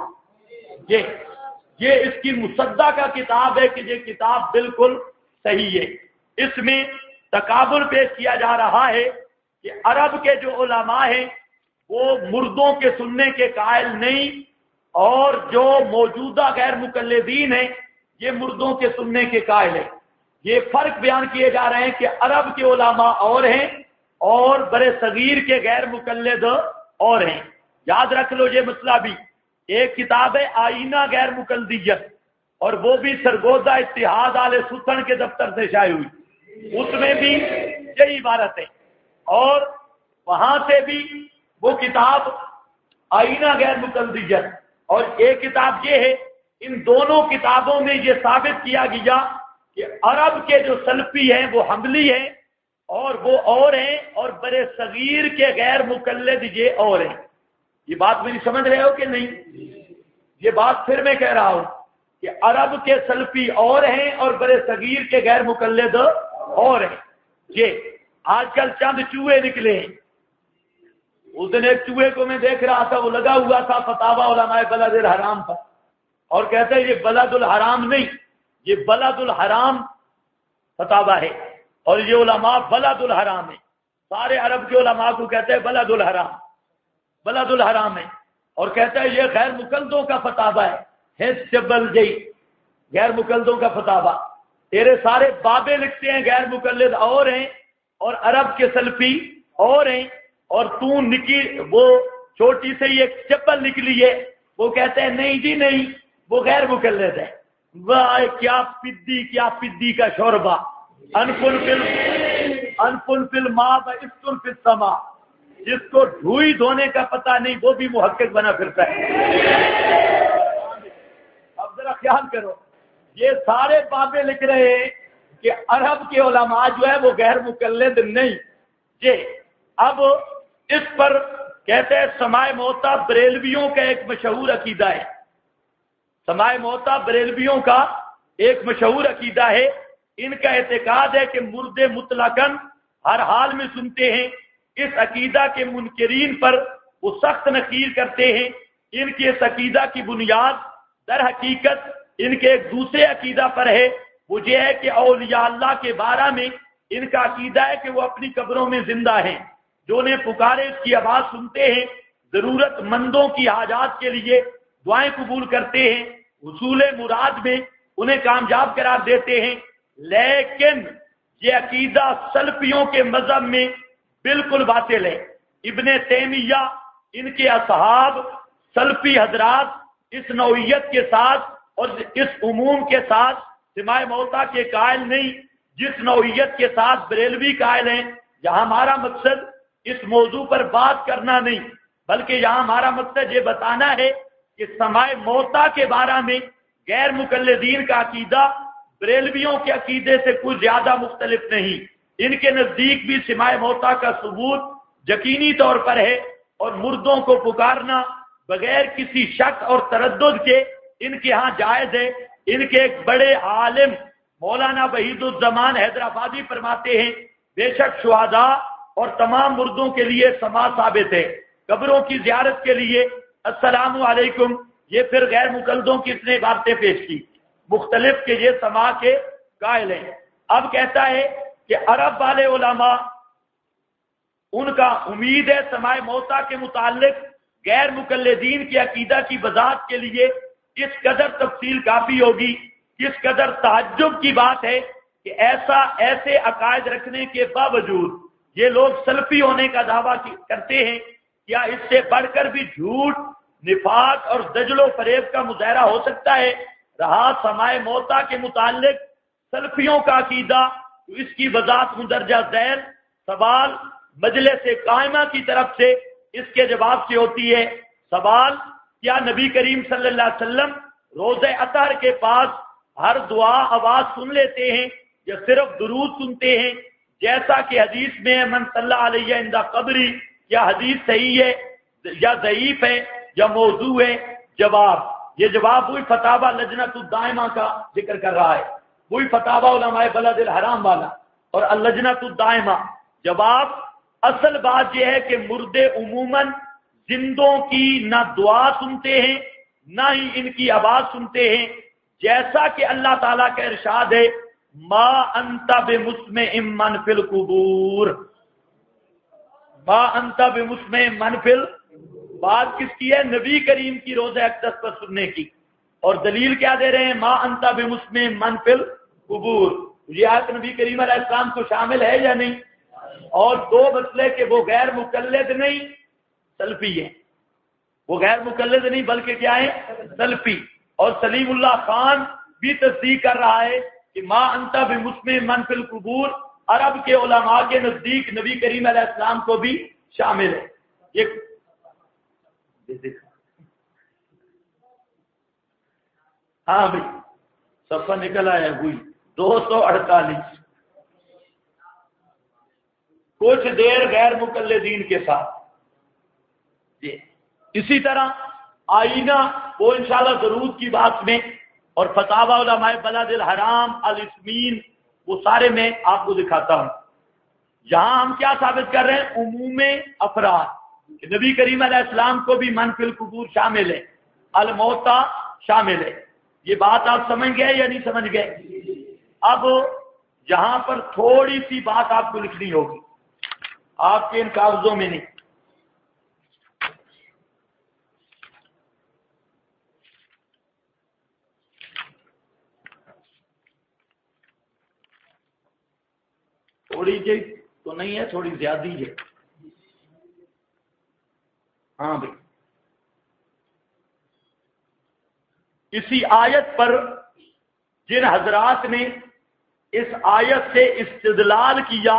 یہ اس کی مصدع کا کتاب ہے کہ یہ کتاب بالکل صحیح ہے. اس میں تکابر پیش کیا جا رہا ہے کہ عرب کے جو علماء ہیں وہ مردوں کے سننے کے قائل نہیں، اور جو موجودہ غیر مقلدین ہیں یہ مردوں کے سننے کے قائل ہیں. یہ فرق بیان کیے جا رہے ہیں کہ عرب کے علماء اور ہیں اور برے صغیر کے غیر مقلد اور ہیں. یاد رکھ لو یہ مسئلہ بھی. ایک کتاب ہے آئینہ غیر مقلدیت، اور وہ بھی سرگوزہ اتحاد آل سلطان کے دفتر سے شائع ہوئی. اس میں بھی یہی عبارت ہے، اور وہاں سے بھی وہ کتاب آئینہ غیر مقلدیت. اور ایک کتاب یہ ہے. ان دونوں کتابوں میں یہ ثابت کیا گیا کہ عرب کے جو سلفی ہیں وہ حنبلی ہیں اور وہ اور ہیں، اور برے صغیر کے غیر مقلد یہ اور ہیں. یہ بات میری سمجھ رہے ہو کہ نہیں؟ یہ بات پھر میں کہہ رہا ہوں کہ عرب کے سلفی اور ہیں اور برے صغیر کے غیر مقلد اور ہیں. یہ آج کل چند چوہے نکلے ہیں. اس دن ایک چوہے کو میں دیکھ رہا تھا، وہ لگا ہوا تھا فتاوی علماء بلد الحرام پر، اور کہتے ہیں یہ بلد الحرام نہیں، یہ بلد الحرام فتاوی ہے، اور یہ علماء بلد الحرام ہے. سارے عرب کے علماء کو کہتے ہیں بلد الحرام، بلد الحرام ہے، اور کہتے ہیں یہ غیر مقلدوں کا فتاوی ہے. جبل جئی غیر مقلدوں کا فتاوی. تیرے سارے بابے لکھتے ہیں غیر مقلد اور ہیں اور عرب کے سلفی اور ہیں، اور تو نکی وہ چھوٹی سے ایک چپل نکلی ہے، وہ کہتے ہیں نہیں جی نہیں وہ غیر مقلد ہے. واہ کیا پدی کا شوربہ. انفن فی الماء و اسکن فی السماء. جس کو دھوئی دھونے کا پتہ نہیں وہ بھی محقق بنا پھرتا ہے. اب ذرا خیال کرو، یہ سارے بابے لکھ رہے ہیں کہ عرب کے علماء جو ہے وہ غیر مقلد نہیں. یہ اب اس پر کہتے ہیں سماع موتا بریلویوں کا ایک مشہور عقیدہ ہے. سماع موتا بریلویوں کا ایک مشہور عقیدہ ہے. ان کا اعتقاد ہے کہ مردے مطلقاً ہر حال میں سنتے ہیں. اس عقیدہ کے منکرین پر وہ سخت نکیر کرتے ہیں. ان کے اس عقیدہ کی بنیاد در حقیقت ان کے ایک دوسرے عقیدہ پر ہے. وہ یہ ہے کہ اولیاء اللہ کے بارے میں ان کا عقیدہ ہے کہ وہ اپنی قبروں میں زندہ ہیں. جو انہیں پکارے اس کی آواز سنتے ہیں، ضرورت مندوں کی حاجات کے لیے دعائیں قبول کرتے ہیں، حصول مراد میں انہیں کامیاب قرار دیتے ہیں. لیکن یہ عقیدہ سلفیوں کے مذہب میں بالکل باطل ہے. ابن تیمیہ ان کے اصحاب سلفی حضرات اس نوعیت کے ساتھ اور اس عموم کے ساتھ سماع موتا کے قائل نہیں جس نوعیت کے ساتھ بریلوی قائل ہیں. یہاں ہمارا مقصد اس موضوع پر بات کرنا نہیں، بلکہ یہاں ہمارا مقصد یہ بتانا ہے کہ سماع موتا کے بارے میں غیر مقلدین کا عقیدہ بریلویوں کے عقیدے سے کچھ زیادہ مختلف نہیں. ان کے نزدیک بھی سماع موتا کا ثبوت یقینی طور پر ہے، اور مردوں کو پکارنا بغیر کسی شک اور تردد کے ان کے ہاں جائز ہے. ان کے ایک بڑے عالم مولانا وحید الزمان حیدرآبادی فرماتے ہیں بے شک شہداء اور تمام مردوں کے لیے سما ثابت ہے، قبروں کی زیارت کے لیے السلام علیکم، یہ پھر غیر مقلدوں کی اتنے عبارتیں پیش کی مختلف کہ یہ سما کے قائل ہیں۔ اب کہتا ہے کہ عرب والے علماء ان کا امید ہے سماع موتا کے متعلق غیر مقلدین کے عقیدہ کی وضاحت کے لیے اس قدر تفصیل کافی ہوگی، کس قدر تعجب کی بات ہے کہ ایسے عقائد رکھنے کے باوجود یہ لوگ سلفی ہونے کا دعویٰ کرتے ہیں۔ کیا اس سے بڑھ کر بھی جھوٹ، نفاق اور دجل و فریب کا مظاہرہ ہو سکتا ہے؟ رہا سماع موتا کے متعلق سلفیوں کا عقیدہ تو اس کی وضاحت مندرجہ ذیل سوال مجلس قائمہ کی طرف سے اس کے جواب سے ہوتی ہے۔ سوال: کیا نبی کریم صلی اللہ علیہ وسلم روزہ اطہر کے پاس ہر دعا آواز سن لیتے ہیں یا صرف درود سنتے ہیں جیسا کہ حدیث میں ہے من صلی علیہ عند قبری؟ کیا حدیث صحیح ہے یا ضعیف ہے یا موضوع ہے؟ جواب: یہ جواب وہی فتاوی لجنۃ الدائمہ کا ذکر کر رہا ہے، وہی فتاوی علماء بلد الحرام والا اور اللجنۃ الدائمہ۔ جواب: اصل بات یہ ہے کہ مردے عموماً زندوں کی نہ دعا سنتے ہیں نہ ہی ان کی آواز سنتے ہیں، جیسا کہ اللہ تعالیٰ کا ارشاد ہے ما انت بمسمع من فی القبور، ما انت بمسمع من فی القبور۔ بات کس کی ہے؟ نبی کریم کی روزہ اقدس پر سننے کی، اور دلیل کیا دے رہے ہیں؟ ما انت بمسمع من فی القبور۔ یہ آیت نبی کریم علیہ السلام کو شامل ہے یا نہیں؟ اور دو مسئلے کہ وہ غیر مقلد نہیں سلفی ہیں، وہ غیر مقلد نہیں بلکہ کیا ہے؟ سلفی۔ اور سلیم اللہ خان بھی تصدیق کر رہا ہے کہ ما انت بمسمع من فی القبور عرب کے علماء کے نزدیک نبی کریم علیہ السلام کو بھی شامل ہے۔ یہ ہاں بھائی صفحہ نکل آیا ہوئی 248۔ کچھ دیر غیر مقلدین کے ساتھ جی۔ اسی طرح آئینہ وہ انشاءاللہ درود کی بات میں اور فتاوی علماء بلد الحرام الاسمین وہ سارے میں آپ کو دکھاتا ہوں۔ یہاں ہم کیا ثابت کر رہے ہیں؟ عموم افراد کہ نبی کریم علیہ السلام کو بھی من فی القبور شامل ہے، الموتا شامل ہے۔ یہ بات آپ سمجھ گئے یا نہیں سمجھ گئے؟ اب یہاں پر تھوڑی سی بات آپ کو لکھنی ہوگی، آپ کے ان کاغذوں میں نہیں۔ تھوڑی جی تو نہیں ہے، تھوڑی زیادہ ہے۔ ہاں بھائی اسی آیت پر جن حضرات نے اس آیت سے استدلال کیا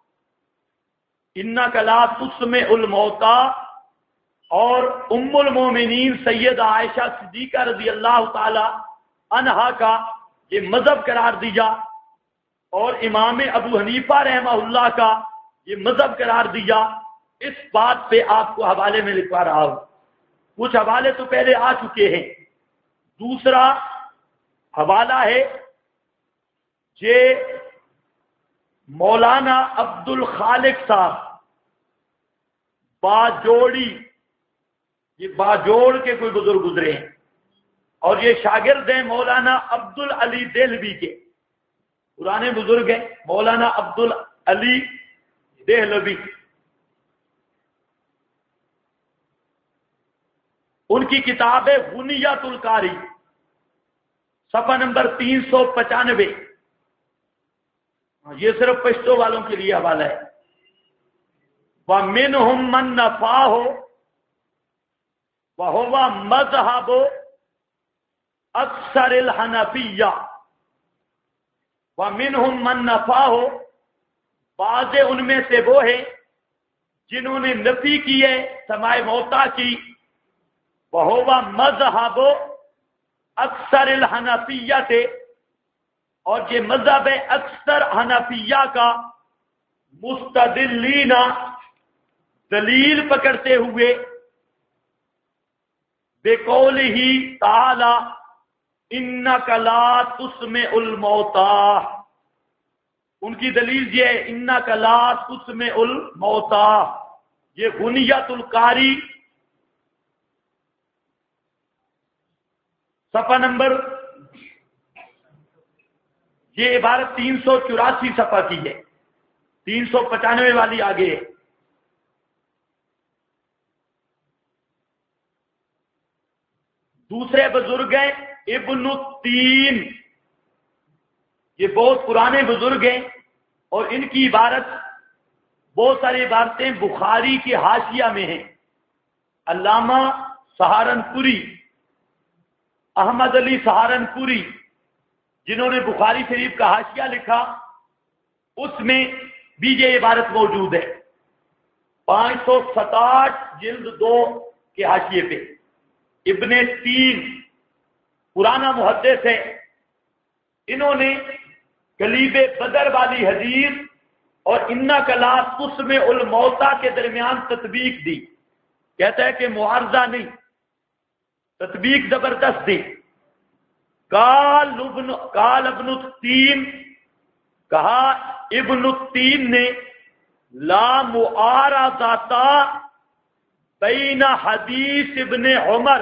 انک لا تسمع الموتى اور ام المومنین سیدہ عائشہ صدیقہ رضی اللہ تعالی عنہا کا یہ مذہب قرار دیا، اور امام ابو حنیفہ رحمہ اللہ کا یہ مذہب قرار دیا، اس بات پہ آپ کو حوالے میں لکھوا رہا ہوں۔ کچھ حوالے تو پہلے آ چکے ہیں۔ دوسرا حوالہ ہے یہ مولانا عبد الخالق صاحب باجوڑی، یہ باجوڑ کے کوئی بزرگ گزرے ہیں، اور یہ شاگرد ہیں مولانا عبد العلی دہلوی کے، پرانے بزرگ ہیں مولانا عبد العلی دہلوی۔ ان کی کتاب ہے غنیۃ القاری، صفحہ نمبر 395۔ یہ صرف پشتو والوں کے لیے حوالہ ہے۔ وَمِنْهُمْ مَنْ نَفَاهُ وَهُوَ مَذْهَبُ أَكْثَرِ الْحَنَفِيَّةِ وَمِنْهُمْ مَنْ نَفَاهُ بعض ان میں سے وہ ہیں جنہوں نے نفی کی ہے سماع موتا کی، وَهُوَ مَذْهَبُ أَكْثَرِ الْحَنَفِيَّةِ اور یہ مذہب ہے اکثر حنفیہ کا، مستدلین دلیل پکڑتے ہوئے، بقولہ تعالی انک لا تسمع الموتى، ان کی دلیل یہ ہے انک لا تسمع الموتى، یہ غنیت القاری صفحہ نمبر، یہ عبارت 384 صفحہ کی ہے، 395 والی آگے ہے۔ دوسرے بزرگ ہیں ابن التین، یہ بہت پرانے بزرگ ہیں اور ان کی عبارت، بہت ساری عبارتیں بخاری کی حاشیہ میں ہیں۔ علامہ سہارنپوری، احمد علی سہارنپوری، جنہوں نے بخاری شریف کا حاشیہ لکھا، اس میں بھی یہ عبارت موجود ہے، 567 جلد 2 کے حاشیے پہ۔ ابن تین پرانا محدث ہے، انہوں نے کلیب بدر والی حدیث اور انک لا تسمع الموتى کے درمیان تطبیق دی، کہتا ہے کہ معارضہ نہیں، تطبیق زبردست دی۔ قال ابن التین، کہا ابن التین نے لا معارضۃ بین حدیث ابن عمر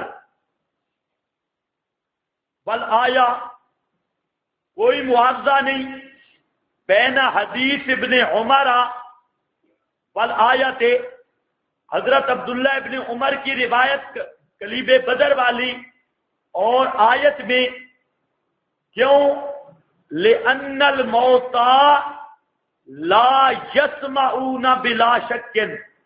والآیہ، کوئی معارضہ نہیں بین حدیث ابن عمر والآیت، حضرت عبداللہ ابن عمر کی روایت کلیب بدر والی اور آیت میں، کیوں؟ لأن الموتى لا يسمعون بلا شک،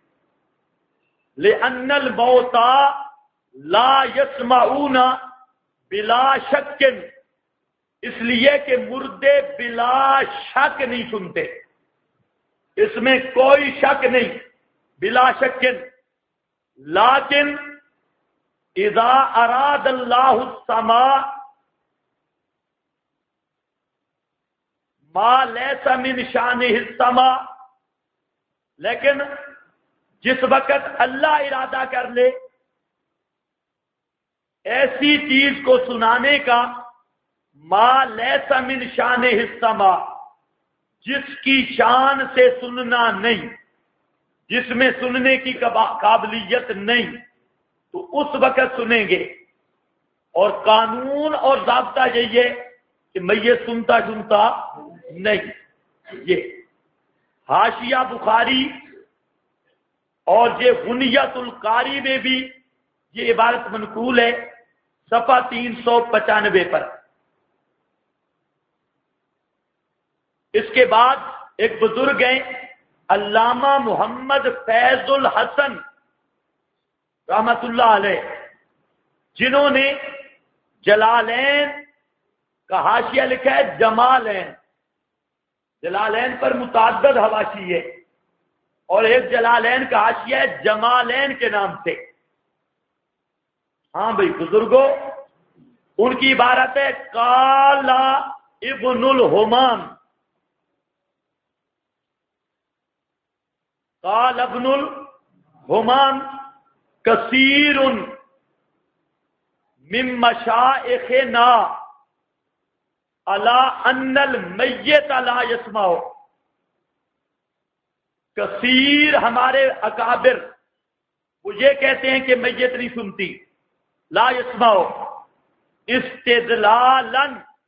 لأن الموتى لا يسمعون بلا شک، اس لیے کہ مردے بلا شک نہیں سنتے، اس میں کوئی شک نہیں، بلا شک۔ لیکن اذا اراد اللہ السماء ما لیس من شانہ السماء، لیکن جس وقت اللہ ارادہ کر لے ایسی چیز کو سنانے کا، ما لیس من شانہ السماء، جس کی شان سے سننا نہیں، جس میں سننے کی قابلیت نہیں، تو اس وقت سنیں گے۔ اور قانون اور ضابطہ یہی ہے کہ میت سنتا نہیں۔ یہ حاشیہ بخاری اور یہ غنیت القاری میں بھی یہ عبارت منقول ہے، صفحہ 395 پر۔ اس کے بعد ایک بزرگ ہیں علامہ محمد فیض الحسن رحمت اللہ علیہ، جنہوں نے جلالین کا حاشیہ لکھا ہے جمالین، جلالین پر متعدد حواشی ہے، اور ایک جلالین کا حاشیہ ہے جمالین کے نام سے۔ ہاں بھائی بزرگوں، ان کی عبارت ہے قال ابن الہمام، قال ابن الہمام کثیر من مشائخنا علی ان المیت لا یسمع، کثیر ہمارے اکابر وہ یہ کہتے ہیں کہ میت نہیں سنتی، لا یسمع، استدلالا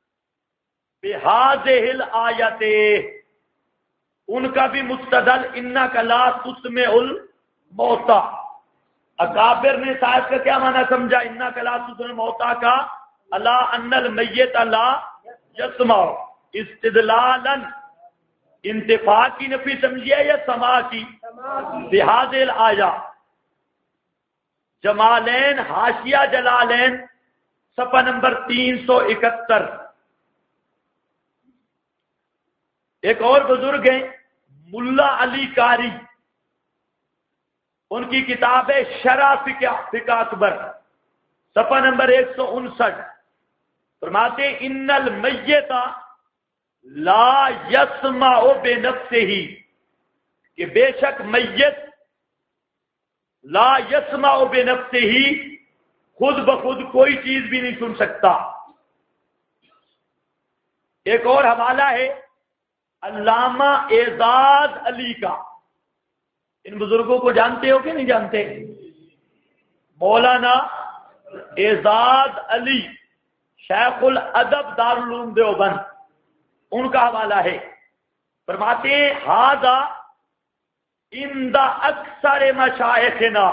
بہذہ الآیت، ان کا بھی مستدل انک لا تسمع الموتى، اکابر نے صاحب کا کیا معنی سمجھا انک لا تسمع الموتى کا، الا ان المیت لا یسمع، استدلالا انتفاع کی نفی سمجھیے یا سماع کی، بہذہ الآیہ۔ جمالین حاشیہ جلالین صفحہ نمبر 371۔ ایک اور بزرگ ہیں ملا علی قاری، ان کی کتاب ہے شرح فقہ اکبر، صفحہ نمبر 159، فرماتے ہیں ان المیت لا یسمع بنفسہ، کہ بے شک میت لا یسمع بنفسہ، خود بخود کوئی چیز بھی نہیں سن سکتا، ایک اور حوالہ ہے علامہ اعزاز علی کا، ان بزرگوں کو جانتے ہو کہ نہیں جانتے؟ مولانا اعزاز علی شیخ الادب دارالعلوم دیوبند، ان کا حوالہ ہے، فرماتے ہیں ھذا عند اکثر مشائخنا،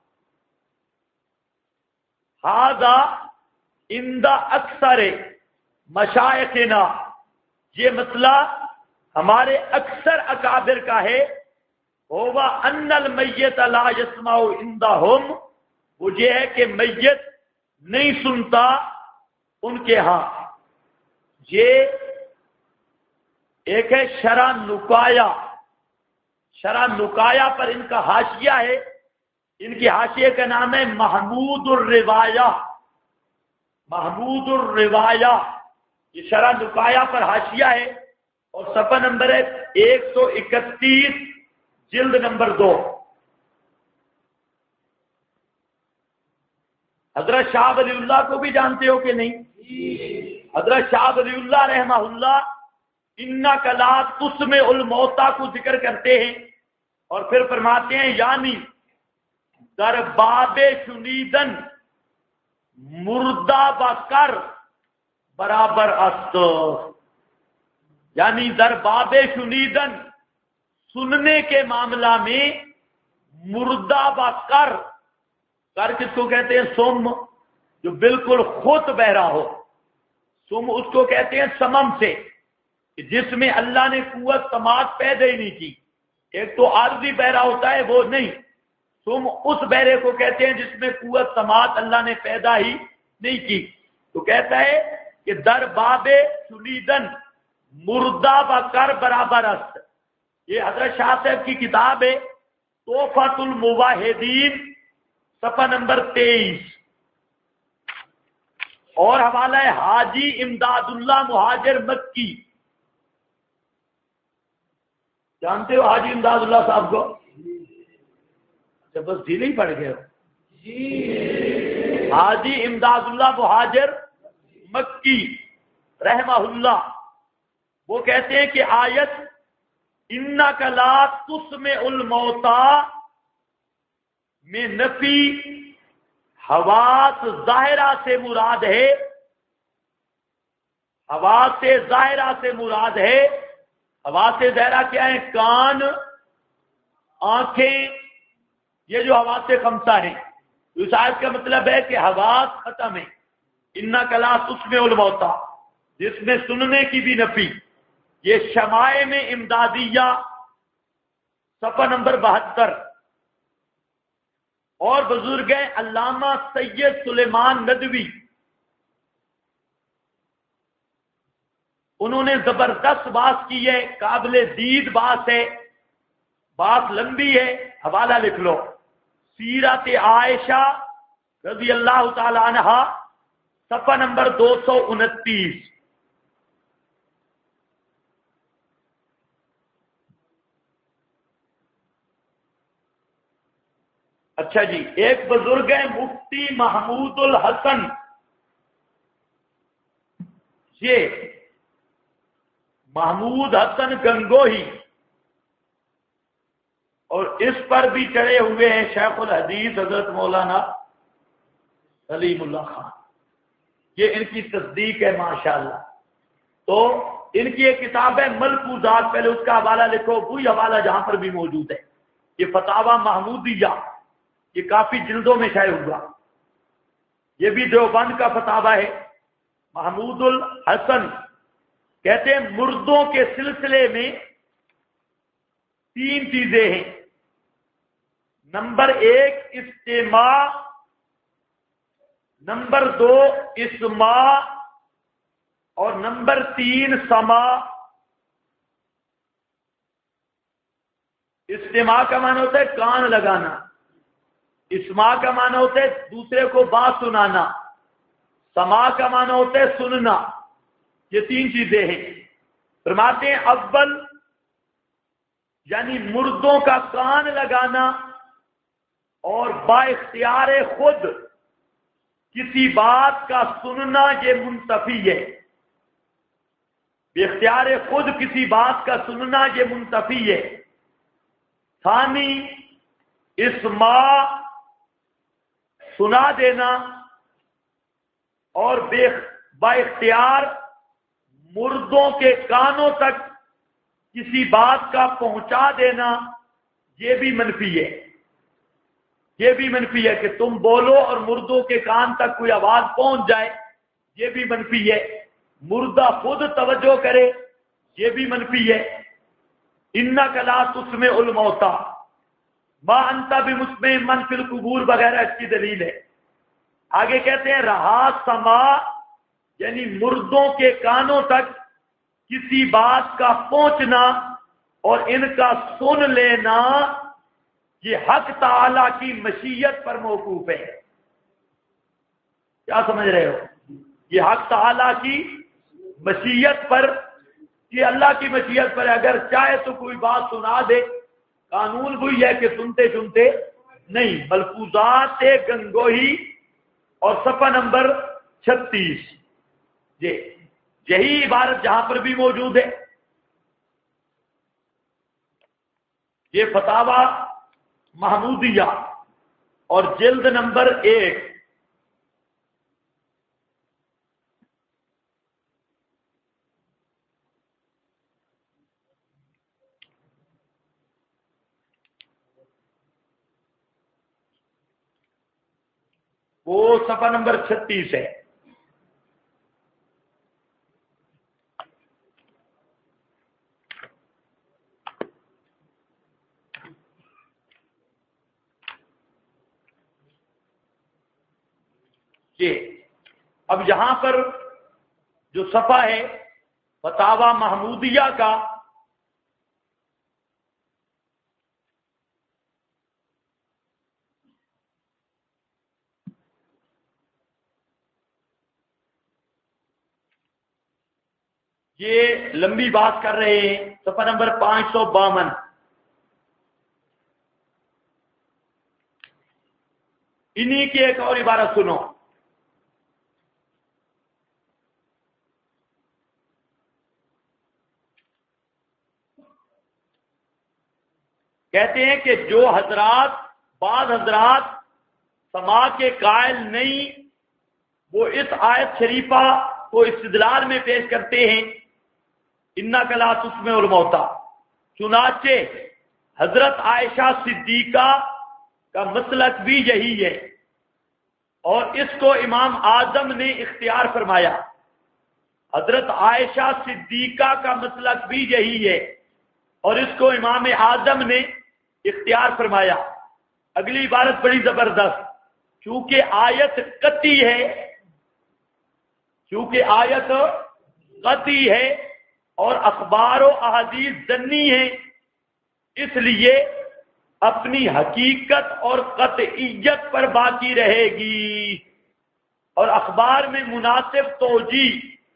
ھذا عند اکثر مشائخنا، یہ مسئلہ ہمارے اکثر اکابر کا ہے، ہوا ان المیت لا یسمع عندهم، وہ یہ ہے کہ میت نہیں سنتا ان کے ہاں۔ یہ ایک ہے شرح نکایا، شرح نکایا پر ان کا حاشیہ ہے، ان کی حاشیے کا نام ہے محمود الروایہ، محمود الروایہ، یہ شرح نکایا پر حاشیہ ہے، اور صفحہ نمبر ہے 131 جلد نمبر 2۔ حضرت شاہ ولی اللہ کو بھی جانتے ہو کہ نہیں؟ حضرت شاہ ولی اللہ رحمہ اللہ انک لا تسمع الموتى کو ذکر کرتے ہیں، اور پھر فرماتے ہیں یعنی در باب شنیدن مردہ بکر برابر است، یعنی در باب شنیدن سننے کے معاملہ میں مردہ بکر، کر کس کو کہتے ہیں؟ سم، جو بالکل خود بہرا ہو، سم اس کو کہتے ہیں سمم سے، جس میں اللہ نے قوت سماعت پیدا ہی نہیں کی، ایک تو عارضی بہرا ہوتا ہے وہ نہیں، سم اس بہرے کو کہتے ہیں جس میں قوت سماعت اللہ نے پیدا ہی نہیں کی، تو کہتا ہے کہ در باب شنیدن مردہ بکر برابر است، یہ حضرت شاہ صاحب کی کتاب ہے تحفۃ الموحدین، صفحہ نمبر 23، اور حوالہ ہے حاجی امداد اللہ مہاجر مکی، جانتے ہو حاجی امداد اللہ صاحب کو؟ جب بس ڈھیلے ہی پڑ گئے ہو جی، حاجی امداد اللہ مہاجر مکی رحمہ اللہ، وہ کہتے ہیں کہ آیت انک لا تسمع الموتى میں نفی حواس ظاہرہ سے مراد ہے، حواس ظاہرہ سے مراد ہے، حواس ظاہرہ کیا ہیں؟ کان، آنکھیں، یہ جو حواس خمسہ ہیں، اس آیت کا مطلب ہے کہ حواس ختم ہے، انک لا تسمع الموتى، جس میں سننے کی بھی نفی، یہ شمائع میں امدادیہ صفحہ نمبر 72، اور بزرگ علامہ سید سلیمان ندوی، انہوں نے زبردست بات کی ہے، قابل دید بات ہے، بات لمبی ہے، حوالہ لکھ لو، سیرت عائشہ رضی اللہ تعالی عنہا، صفحہ نمبر 229۔ اچھا جی، ایک بزرگ ہے مفتی محمود الحسن، یہ محمود حسن گنگوہی، اور اس پر بھی چڑھے ہوئے ہیں شیخ الحدیث حضرت مولانا سلیم اللہ خان، یہ ان کی تصدیق ہے ماشاءاللہ۔ تو ان کی ایک کتاب ہے ملفوظات، پہلے اس کا حوالہ لکھو، وہی حوالہ جہاں پر بھی موجود ہے، یہ فتاوی محمودیہ، یہ کافی جلدوں میں شائع ہوا، یہ بھی دیوبند کا فتاوی ہے۔ محمود الحسن کہتے ہیں مردوں کے سلسلے میں 3 چیزیں ہیں، نمبر 1 استماع، نمبر 2 اسماع، اور نمبر 3 سماع۔ استماع کا معنی ہوتا ہے کان لگانا، اسماع کا معنی ہوتا ہے دوسرے کو بات سنانا، سماع کا معنی ہوتا ہے سننا، یہ 3 چیزیں ہیں۔ فرماتے ہیں اول یعنی مردوں کا کان لگانا اور با اختیار خود کسی بات کا سننا، یہ منتفی ہے۔ بے اختیار خود کسی بات کا سننا یہ منتفی ہے۔ ثانی اسماع سنا دینا اور با اختیار مردوں کے کانوں تک کسی بات کا پہنچا دینا یہ بھی منفی ہے۔ یہ بھی منفی ہے کہ تم بولو اور مردوں کے کان تک کوئی آواز پہنچ جائے، یہ بھی منفی ہے۔ مردہ خود توجہ کرے، یہ بھی منفی ہے۔ انک لا تسمع الموتى ما انت بمسمع من فی القبور وغیرہ اس کی دلیل ہے۔ آگے کہتے ہیں رہا سما، یعنی مردوں کے کانوں تک کسی بات کا پہنچنا اور ان کا سن لینا یہ حق تعالی کی مشیت پر موقوف ہے۔ کیا سمجھ رہے ہو؟ یہ حق تعالی کی مشیت پر، یہ اللہ کی مشیت پر، اگر چاہے تو کوئی بات سنا دے، قانون وہی ہے کہ سنتے سنتے نہیں۔ ملفوظات گنگوہی اور صفحہ نمبر 36، یہی عبارت جہاں پر بھی موجود ہے۔ یہ فتاوی محمودیہ اور جلد نمبر 1، وہ صفحہ نمبر 36 ہے۔ اب یہاں پر جو صفحہ ہے فتاوی محمودیہ کا، یہ لمبی بات کر رہے ہیں، صفحہ نمبر 552۔ انہی کی ایک اور عبارت سنو۔ کہتے ہیں کہ جو حضرات، بعض حضرات سما کے قائل نہیں، وہ اس آیت شریفہ کو استدلال میں پیش کرتے ہیں انک لا تسمع الموتى۔ چنانچہ حضرت عائشہ صدیقہ کا مسلک بھی یہی ہے اور اس کو امام اعظم نے اختیار فرمایا۔ حضرت عائشہ صدیقہ کا مسلک بھی یہی ہے اور اس کو امام اعظم نے اختیار فرمایا۔ اگلی عبارت بڑی زبردست، چونکہ آیت قطعی ہے، چونکہ آیت قطعی ہے اور اخبار و احادیث ظنی ہیں، اس لیے اپنی حقیقت اور قطعیت پر باقی رہے گی اور اخبار میں مناسب توجیہ،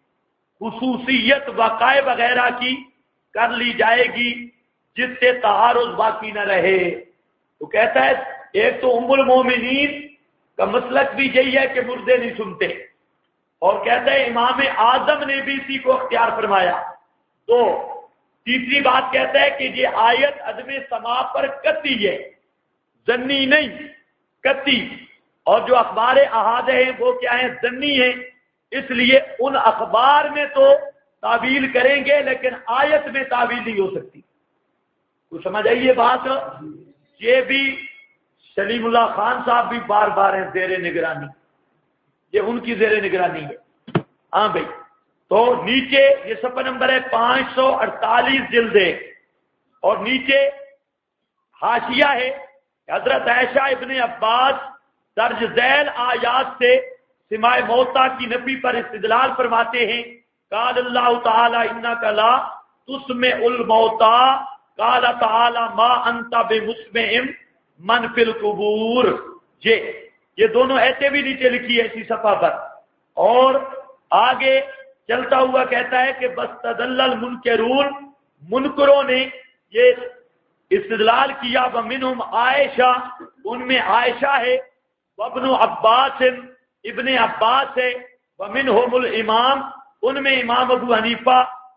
خصوصیت، وقائع وغیرہ کی کر لی جائے گی جس سے تعارض باقی نہ رہے۔ تو کہتا ہے ایک تو ام المومنین کا مسلک بھی یہی ہے کہ مردے نہیں سنتے، اور کہتا ہے امام اعظم نے بھی اسی کو اختیار فرمایا۔ تو تیسری بات کہتا ہے کہ یہ آیت عدم سماع پر قطعی ہے، ظنی نہیں، قطعی، اور جو اخبار احاد ہیں وہ کیا ہیں؟ ظنی ہیں، اس لیے ان اخبار میں تو تعویل کریں گے لیکن آیت میں تعویل نہیں ہو سکتی۔ تو سمجھ آئیے بات؟ یہ بھی سلیم اللہ خان صاحب بھی بار بار ہیں زیر نگرانی، یہ ان کی زیر نگرانی ہے۔ ہاں بھائی، تو نیچے یہ صفحہ نمبر ہے 548 جلد ہے، اور نیچے حاشیہ ہے حضرت عائشہ ابن عباس درج ذیل آیات سے سماع موتیٰ کی نفی پر استدلال فرماتے ہیں۔ قال اللہ تعالی انک لا تسمع الموتیٰ، قال تعالی ما انت بمسمع من فی القبور۔ یہ دونوں ایسے بھی نیچے لکھی ہے اسی صفحہ پر، اور آگے چلتا ہوا کہتا ہے کہ بستدل المنکرون، منکروں نے یہ استدلال کیا، ومنہم عائشہ، ان میں عائشہ ہے، وابن عباس، ابن عباس ہے، ومنہم الامام، ان میں امام ابو حنیفہ،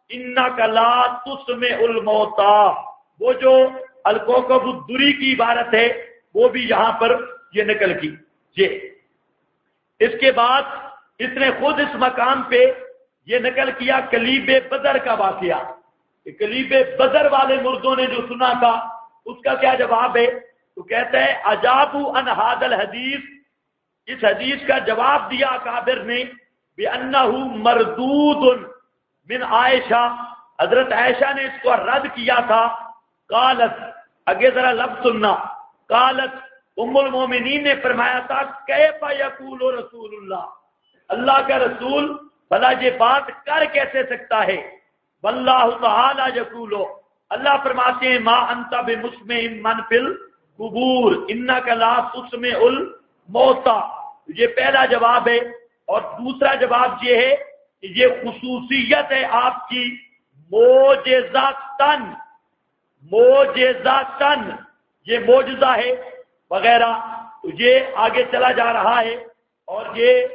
انک لا تسمع الموتا، وہ جو الکوکب الدری کی عبارت ہے وہ بھی یہاں پر یہ نقل کی یہ۔ اس کے بعد اس نے خود اس مقام پہ یہ نقل کیا کلیب بدر کا واقعہ، کہ کلیب بدر والے مردوں نے جو سنا تھا اس کا کیا جواب ہے، تو کہتا ہے اجابوا عن هذا الحدیث، اس حدیث کا جواب دیا اکابر نے بِأَنَّهُ مردود من عائشہ، حضرت عائشہ نے اس کو رد کیا تھا۔ قالت، آگے ذرا لفظ سننا، قالت ام المومنین نے فرمایا تھا کیف یقول رسول اللہ، اللہ کا رسول بھلا یہ بات کر کیسے سکتا ہے، واللہ تعالی یقول، اللہ فرماتے ہیں ما انت بمسمع من فی القبور انک لا تسمع الموتى، یہ پہلا جواب ہے۔ اور دوسرا جواب یہ ہے کہ یہ خصوصیت ہے آپ کی معجزاتن، معجزاتن یہ معجزہ ہے وغیرہ، تو یہ آگے چلا جا رہا ہے، اور یہ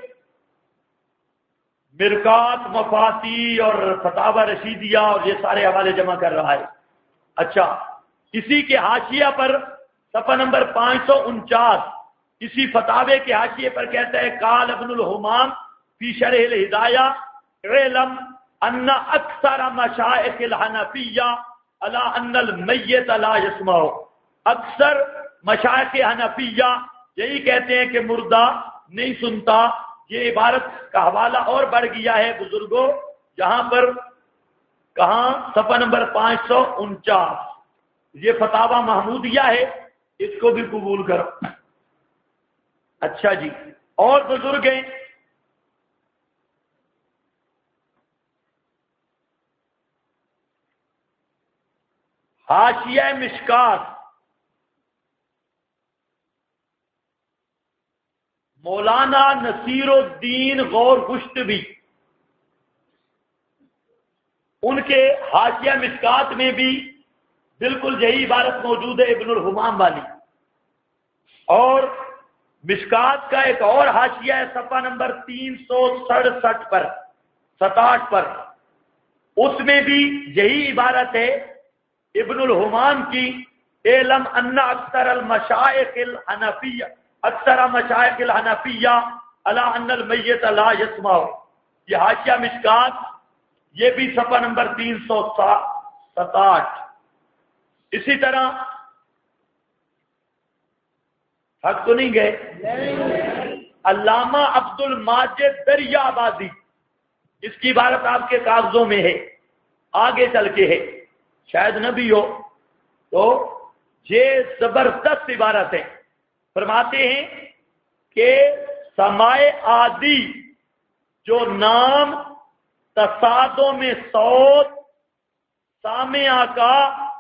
مرکات مفاتی اور فتاوی رشیدیہ اور یہ سارے حوالے جمع کر رہا ہے۔ اچھا، اسی کے حاشیہ پر صفحہ نمبر 549 اسی فتاوے کے حاشیے پر کہتا ہے قال ابن الحمام فی شرح الہدایہ علم ان اکثر مشائخ الحنفیہ علی ان المیت لا یسمع، اکثر مشائخ حنفیہ یہی کہتے ہیں کہ مردہ نہیں سنتا۔ یہ عبارت کا حوالہ اور بڑھ گیا ہے بزرگوں، یہاں پر کہاں صفحہ نمبر 549، یہ فتاوی محمودیہ ہے، اس کو بھی قبول کرو۔ اچھا جی، اور بزرگ ہیں حاشیہ مشکات مولانا نصیر الدین غور گشتبی، ان کے حاشیہ مشکات میں بھی بالکل یہی عبارت موجود ہے ابن الحمام والی، اور مشکات کا ایک اور حاشیہ ہے صفحہ نمبر 367 پر 67 پر، اس میں بھی یہی عبارت ہے ابن الحمام کی علم ان اکثر المشائخ الحنفیہ، اکثر مشائخ الحنفیہ علی ان المیت لا یسمع، یہ حاشیہ مشکات یہ بھی صفحہ نمبر 367۔ اسی طرح حق تو نہیں گئے، علامہ عبد الماجد دریا آبادی، اس کی عبارت آپ کے کاغذوں میں ہے، آگے چل کے ہے، شاید نہ بھی ہو، تو یہ زبردست عبارت ہے۔ فرماتے ہیں کہ سمائے عادی جو نام تصادم میں صوت سامعہ کا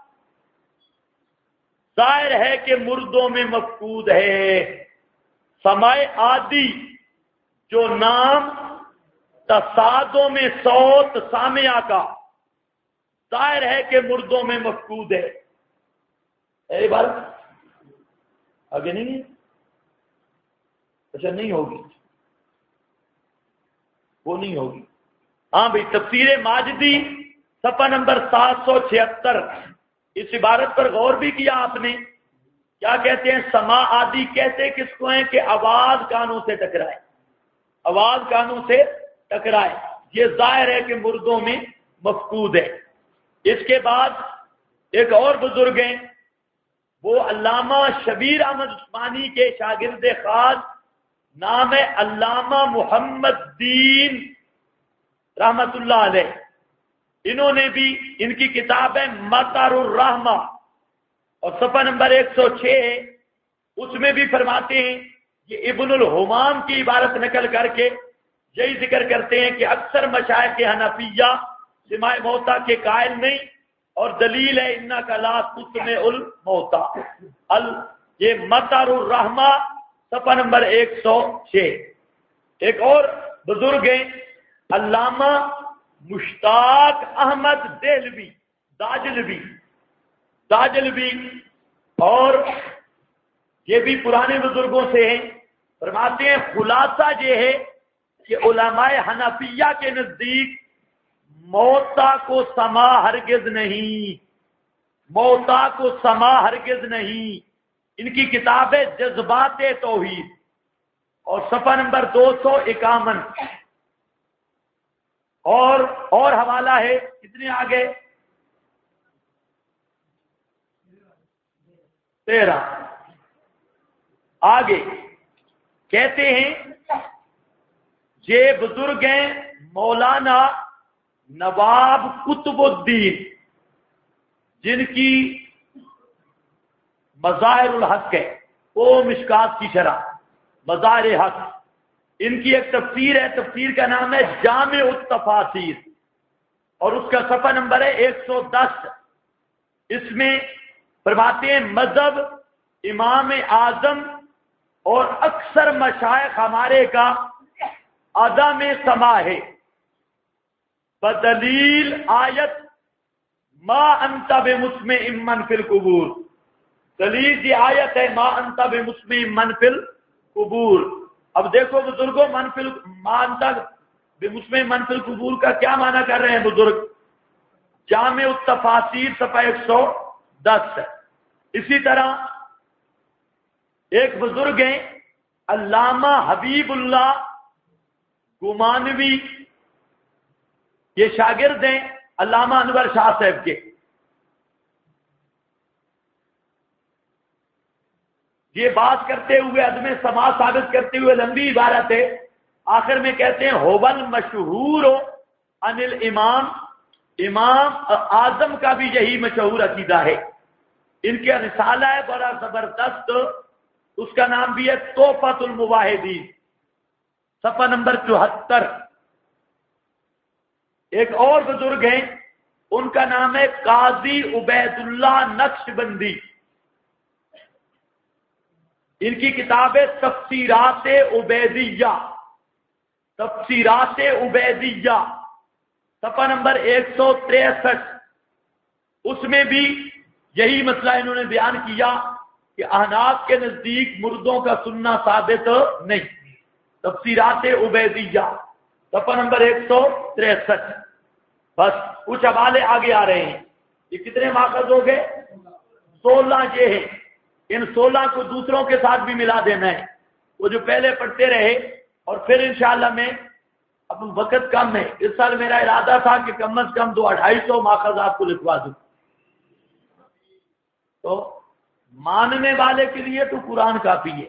ظاہر ہے کہ مردوں میں مفقود ہے، سمائے عادی جو نام تصادم میں صوت سامعہ کا ظاہر ہے کہ مردوں میں مفقود ہے۔ اے بات آگے نہیں ہے، اچھا نہیں ہوگی، وہ نہیں ہوگی۔ ہاں بھائی، تفسیر ماجدی صفحہ نمبر 776، اس عبارت پر غور بھی کیا آپ نے، کیا کہتے ہیں سما عادی کہتے کس کو ہیں کہ آواز کانوں سے ٹکرائے، آواز کانوں سے ٹکرائے، یہ ظاہر ہے کہ مردوں میں مفقود ہے۔ اس کے بعد ایک اور بزرگ ہیں، وہ علامہ شبیر احمد عثمانی کے شاگرد خاص، نام ہے علامہ محمد دین رحمت اللہ علیہ، انہوں نے بھی، ان کی کتاب ہے مطر الرحمہ اور صفحہ نمبر 106 ہے، اس میں بھی فرماتے ہیں، یہ ابن الحمام کی عبارت نقل کر کے یہی ذکر کرتے ہیں کہ اکثر مشائخ حنفیہ سماع موتا کے قائل نہیں، اور دلیل ہے انک لا تسمع الموتا، یہ مطر الرحمہ صفحہ نمبر 106۔ ایک اور بزرگ ہیں علامہ مشتاق احمد دہلوی داجلوی، اور یہ بھی پرانے بزرگوں سے ہیں، فرماتے ہیں خلاصہ یہ ہے کہ علماء حنفیہ کے نزدیک موتا کو سما ہرگز نہیں، موتا کو سما ہرگز نہیں. ان کی کتاب ہے جذبات توحید اور صفحہ نمبر 251. اور حوالہ ہے کتنے آگے؟ 13 آگے کہتے ہیں یہ بزرگ ہیں مولانا نواب قطب الدین، جن کی مظاہر الحق ہے، وہ مشکات کی شرح مظاہر حق. ان کی ایک تفسیر ہے، تفسیر کا نام ہے جامع التفاسیر اور اس کا صفحہ نمبر ہے 110. اس میں فرماتے ہیں مذہب امام اعظم اور اکثر مشائخ ہمارے کا عدم سما ہے بدلیل آیت ما انت بمسمع من فی القبور. دلیل یہ آیت ہے ما انت بمسمع من فی القبور. اب دیکھو بزرگوں، ما انت بمسمع من فی القبور کا کیا معنی کر رہے ہیں بزرگ؟ جامع التفاسیر صفحہ 110. اسی طرح ایک بزرگ ہیں علامہ حبیب اللہ گمانوی، یہ شاگرد ہیں علامہ انور شاہ صاحب کے. یہ بات کرتے ہوئے عدم سما ثابت کرتے ہوئے لمبی عبارت ہے، آخر میں کہتے ہیں ہوول مشہور عن الامام، امام اعظم کا بھی یہی مشہور عقیدہ ہے. ان کے رسالہ ہے بڑا زبردست، اس کا نام بھی ہے تحفۃ المواحدین صفحہ نمبر 74. ایک اور بزرگ ہیں، ان کا نام ہے قاضی عبید اللہ نقشبندی. ان کی کتاب ہے تفسیرات عبیدیہ، تفسیرات عبیدیہ صفحہ نمبر 163. اس میں بھی یہی مسئلہ انہوں نے بیان کیا کہ احناف کے نزدیک مردوں کا سننا ثابت نہیں. تفسیرات عبیدیہ صفحہ نمبر 163. بس کچھ حوالے آگے آ رہے ہیں. یہ کتنے ماخذ ہو گئے؟ 16 یہ ہیں. ان 16 کو دوسروں کے ساتھ بھی ملا دینا ہے، وہ جو پہلے پڑھتے رہے. اور پھر انشاءاللہ میں، اب وقت کم ہے، اس سال میرا ارادہ تھا کہ کم از کم 200-250 ماخذ آپ کو لکھوا دوں. تو ماننے والے کے لیے تو قرآن کافی ہے،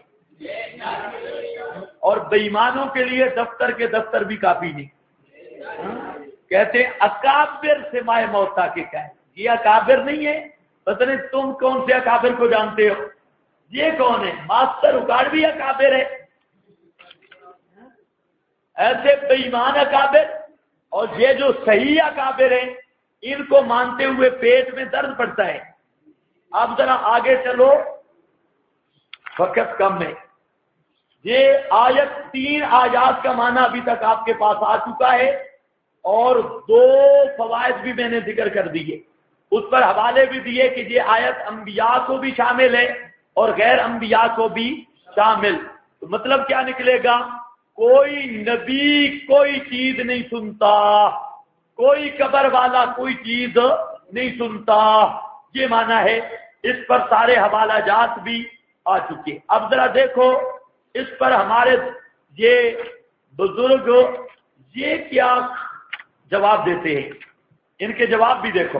اور بے ایمانوں کے لیے دفتر کے دفتر بھی کافی نہیں. کہتے ہیں اکابر سے مائے موتا کے کہیں، یہ اکابر نہیں ہے. پتہ نہیں تم کون سے اکابر کو جانتے ہو، یہ کون ہے؟ ماسٹر اکاڑوی اکابر ہے. ایسے بے ایمان اکابر اور یہ جو صحیح اکابر ہیں، ان کو مانتے ہوئے پیٹ میں درد پڑتا ہے. اب ذرا آگے چلو، وقت کم ہے. یہ آیت 3 آیات کا معنی ابھی تک آپ کے پاس آ چکا ہے، اور 2 فوائد بھی میں نے ذکر کر دیے، اس پر حوالے بھی دیے کہ یہ آیت انبیاء کو بھی شامل ہے اور غیر انبیاء کو بھی شامل. تو مطلب کیا نکلے گا؟ کوئی نبی کوئی چیز نہیں سنتا، کوئی قبر والا کوئی چیز نہیں سنتا، یہ معنی ہے. اس پر سارے حوالہ جات بھی آ چکے. اب ذرا دیکھو اس پر ہمارے یہ بزرگ یہ کیا جواب دیتے ہیں، ان کے جواب بھی دیکھو.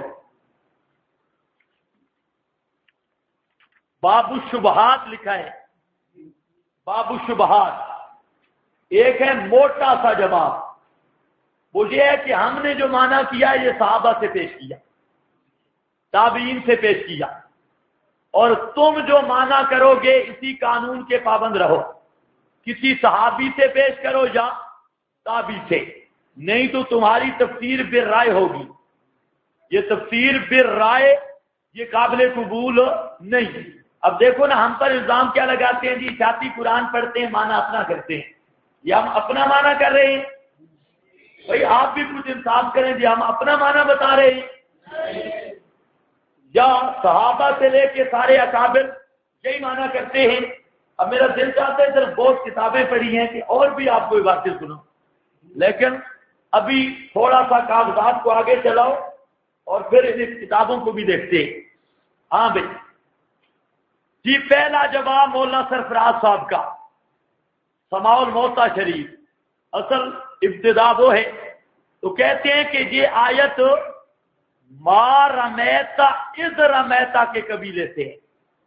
باب الشبہات لکھا ہے، باب الشبہات. ایک ہے موٹا سا جواب، وہ یہ ہے کہ ہم نے جو معنی کیا یہ صحابہ سے پیش کیا، تابعین سے پیش کیا، اور تم جو معنی کرو گے اسی قانون کے پابند رہو. کسی صحابی سے پیش کرو یا تابعی سے، نہیں تو تمہاری تفسیر بالرائے ہوگی. یہ تفسیر بالرائے یہ قابل قبول نہیں. اب دیکھو نا، ہم پر الزام کیا لگاتے ہیں؟ جی چھاتی قرآن پڑھتے ہیں، معنی اپنا کرتے ہیں. یا ہم اپنا معنی کر رہے ہیں؟ بھائی آپ بھی کچھ انصاف کریں جی، ہم اپنا معنی بتا رہے ہیں یا صحابہ سے لے کے سارے اکابر یہی معنی کرتے ہیں؟ اب میرا دل چاہتا ہے صرف بہت کتابیں پڑھی ہیں کہ اور بھی آپ کو یہ باتیں سنو، لیکن ابھی تھوڑا سا کاغذات کو آگے چلاؤ اور پھر ان کتابوں کو بھی دیکھتے ہیں۔ ہاں بھائی جی، پہلا جواب مولانا سرفراز صاحب کا سماع الموتا شریف، اصل ابتدا وہ ہے، تو کہتے ہیں کہ یہ آیت ما رمیتا اذ رمیتا کے قبیلے سے ہے۔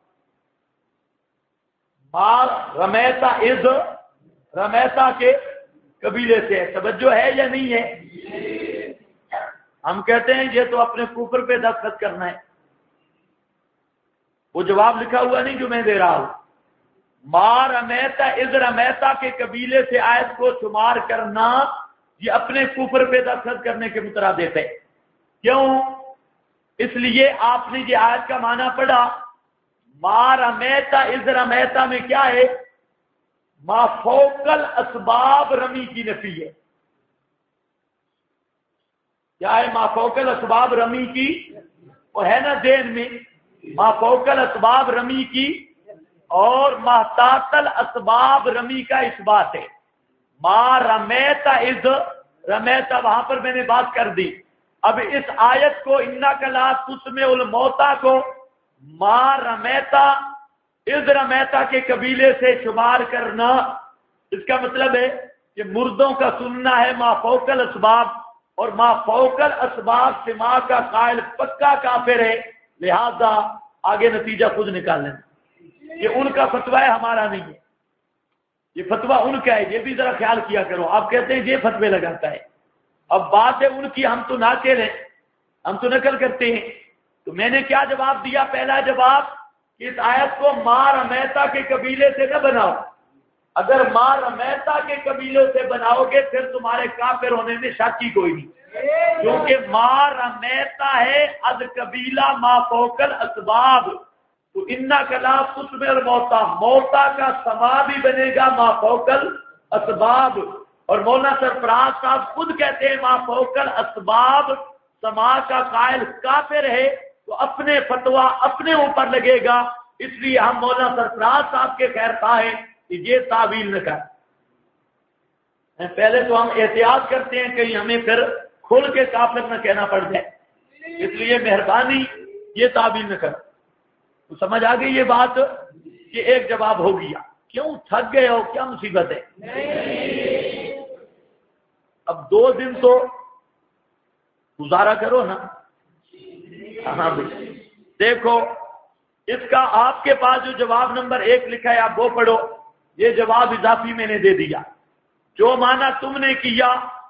ما رمیتا اذ رمیتا کے قبیلے سے ہے۔ توجہ ہے یا نہیں ہے؟ ہم کہتے ہیں یہ تو اپنے کفر پہ دستخط کرنا ہے، وہ جواب لکھا ہوا نہیں جو میں دے رہا ہوں۔ ما رمیتا اذ رمیتا کے قبیلے سے آیت کو شمار کرنا یہ اپنے کفر پہ دستخط کرنے کے مترادف ہے۔ کیوں؟ اس لیے آپ نے یہ آیت کا معنی پڑھا، ما رمیتا اذ رمیتا میں کیا ہے؟ ما فوق الاسباب رمی کی نفی ہے۔ کیا ہے ما فوق الاسباب رمی کی؟ وہ ہے نا ذہن میں، ما فوق الاسباب رمی کی اور ما تحت الاسباب رمی کا اثبات ہے۔ ما رمیتا اذ رمیتا وہاں پر میں نے بات کر دی۔ اب اس آیت کو انک لا تسمع الموتى کو ما رمیتا اذ رمیتا کے قبیلے سے شمار کرنا، اس کا مطلب ہے کہ مردوں کا سننا ہے ما فوق الاسباب، اور ما فوق الاسباب سماع کا قائل پکا کافر ہے، لہذا آگے نتیجہ خود نکال لینا۔ یہ ان کا فتویٰ ہے، ہمارا نہیں ہے، یہ فتویٰ ان کا ہے، یہ بھی ذرا خیال کیا کرو۔ آپ کہتے ہیں یہ فتوے لگاتا ہے، اب بات ہے ان کی، ہم تو ناقل ہیں، ہم تو نقل کرتے ہیں۔ تو میں نے کیا جواب دیا؟ پہلا جواب کہ اس آیت کو ما رمیتا کے قبیلے سے نہ بناؤ، اگر ما رمیتا کے قبیلوں سے بناؤ گے پھر تمہارے کافر ہونے میں شک ہی کوئی نہیں، کیونکہ ما رمیتا ہے از قبیلہ ما فوق الاسباب، تو انک لا تسمع الموتى، موتا کا سما بھی بنے گا ما فوق الاسباب، اور مولانا سرفراز صاحب خود کہتے ہیں ما فوق الاسباب سما کا قائل کافر ہے، تو اپنے فتویٰ اپنے اوپر لگے گا، اس لیے ہم مولانا سرفراز صاحب کے خیر خواہ ہیں کہ یہ تعویل نہ کر۔ پہلے تو ہم احتیاط کرتے ہیں کہیں ہمیں پھر کھل کے کافر نہ کہنا پڑ جائے، اس لیے مہربانی یہ تعویل نہ کر۔ تو سمجھ آ گئی یہ بات کہ ایک جواب ہو گیا۔ کیوں تھک گئے ہو؟ کیا مصیبت ہے؟ اب 2 دن تو گزارا کرو نا۔ ہاں بھائی دیکھو، اس کا آپ کے پاس جو جواب نمبر 1 لکھا ہے آپ وہ پڑھو، یہ جواب اضافی میں نے دے دیا۔ جو معنی تم نے کیا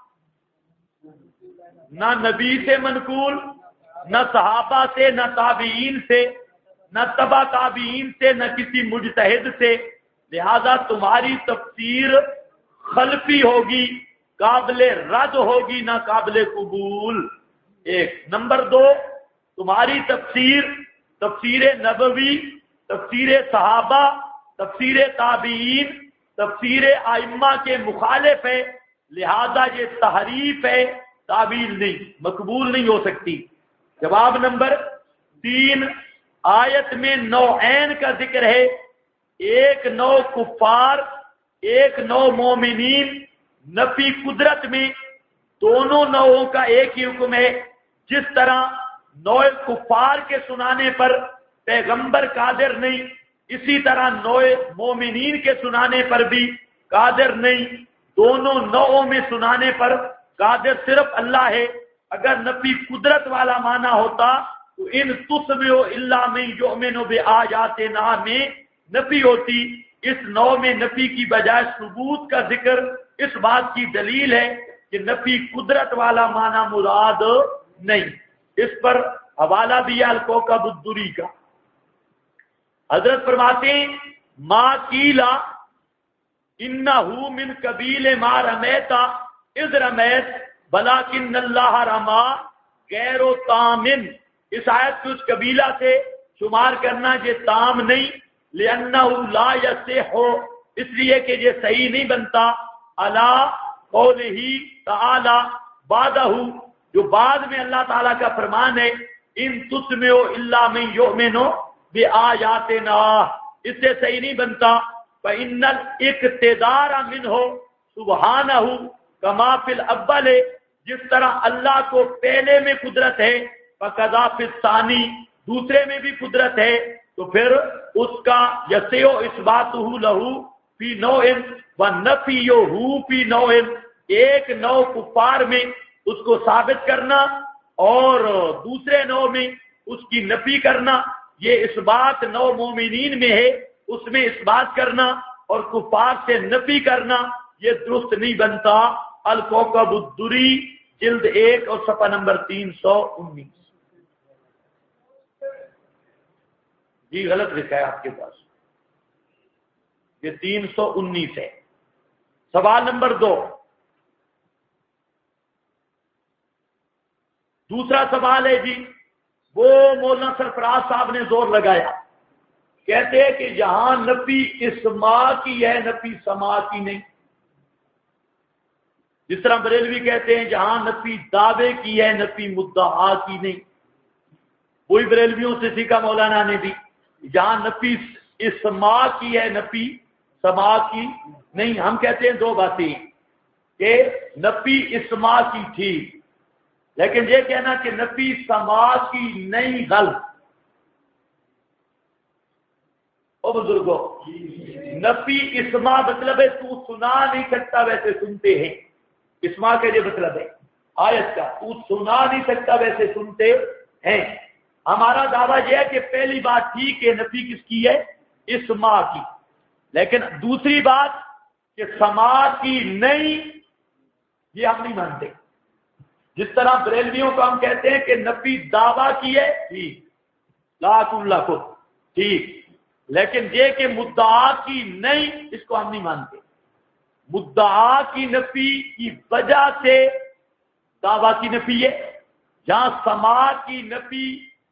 نہ نبی سے منقول، نہ صحابہ سے، نہ تابعین سے، نہ تبع تابعین سے، نہ کسی مجتہد سے، لہذا تمہاری تفسیر خلفی ہوگی، قابل رد ہوگی، نہ قابل قبول۔ 1 نمبر 2، تمہاری تفسیر نبوی، تفسیر صحابہ، تفسیر تابعین، تفسیر ائمہ کے مخالف ہے، لہذا یہ تحریف ہے، تعویل نہیں، مقبول نہیں ہو سکتی۔ جواب نمبر 3، آیت میں نوعین کا ذکر ہے، ایک نوع کفار، ایک نوع مومنین، نفی قدرت میں دونوں نوعوں کا ایک ہی حکم ہے۔ جس طرح نوع کفار کے سنانے پر پیغمبر قادر نہیں، اسی طرح نوع مومنین کے سنانے پر بھی قادر نہیں، دونوں نوعوں میں سنانے پر قادر صرف اللہ ہے۔ اگر نفی قدرت والا معنی ہوتا تو ان تسمع الا من یؤمن بآیاتنا میں نفی ہوتی، اس نوع میں نفی کی بجائے ثبوت کا ذکر اس بات کی دلیل ہے کہ نفی قدرت والا معنی مراد نہیں۔ اس پر حوالہ دیا الکوکب الدری کا۔ حضرت فرماتے ہیں ما قیلا انہو من قبیل ما رمیتا اذ رمیت بلاکن اللہ رما غیر و تامن، اس آیت کو اس قبیلہ سے شمار کرنا یہ تام نہیں، لأنہ لا یصح، اس لیے کہ یہ صحیح نہیں بنتا، علی قولہ تعالی بعدہ، جو بعد میں اللہ تعالیٰ کا فرمان ہے ان تسمع الا من یؤمن بآیاتنا، اس سے صحیح نہیں بنتا۔ فإن الاقتدار منہ سبحانہ کما فی الاول جس طرح اللہ کو پہلے میں قدرت ہے فقضا فی الثانی دوسرے میں بھی قدرت ہے، تو پھر اس کا یسیع اثباتہ لہو فی نوع و نفیہ فی نوع، ایک نوع کفار میں اس کو ثابت کرنا اور دوسرے نوع میں اس کی نفی کرنا، یہ اثبات نوع مومنین میں ہے اس میں اثبات کرنا اور کفار سے نفی کرنا یہ درست نہیں بنتا۔ الکوکب الدری جلد 1 اور صفحہ نمبر 319۔ جی غلط لکھا ہے آپ کے پاس، یہ 319 ہے۔ سوال نمبر 2، دوسرا سوال ہے جی، وہ مولانا سرفراز صاحب نے زور لگایا، کہتے ہیں کہ جہاں نفی اسماء کی ہے نفی سماع کی نہیں، جس طرح بریلوی کہتے ہیں جہاں نفی دعوے کی ہے نفی مدعا کی نہیں، وہی بریلویوں سے سیکھا مولانا نے بھی، جہاں نفی اسماء کی ہے نفی سماع کی نہیں۔ ہم کہتے ہیں دو باتیں کہ نفی اسماء کی تھی، لیکن یہ کہنا کہ نفی سماع کی نہیں غلط۔ او بزرگوں، نفی اسماء مطلب ہے تو سنا نہیں سکتا ویسے سنتے ہیں، اسماء کا یہ مطلب ہے آیت کا، تو سنا نہیں سکتا ویسے سنتے ہیں۔ ہمارا دعویٰ یہ ہے کہ پہلی بات ٹھیک ہے نفی کس کی ہے؟ اسماء کی، لیکن دوسری بات کہ سماع کی نہیں، یہ ہم نہیں مانتے۔ جس طرح بریلویوں کو ہم کہتے ہیں کہ نفی دعویٰ کی ہے ٹھیک، لا اللہ کو ٹھیک، لیکن یہ کہ مدعا کی نہیں، اس کو ہم نہیں مانتے۔ مدعا کی نفی کی وجہ سے دعویٰ کی نفی ہے، جہاں سماع کی نفی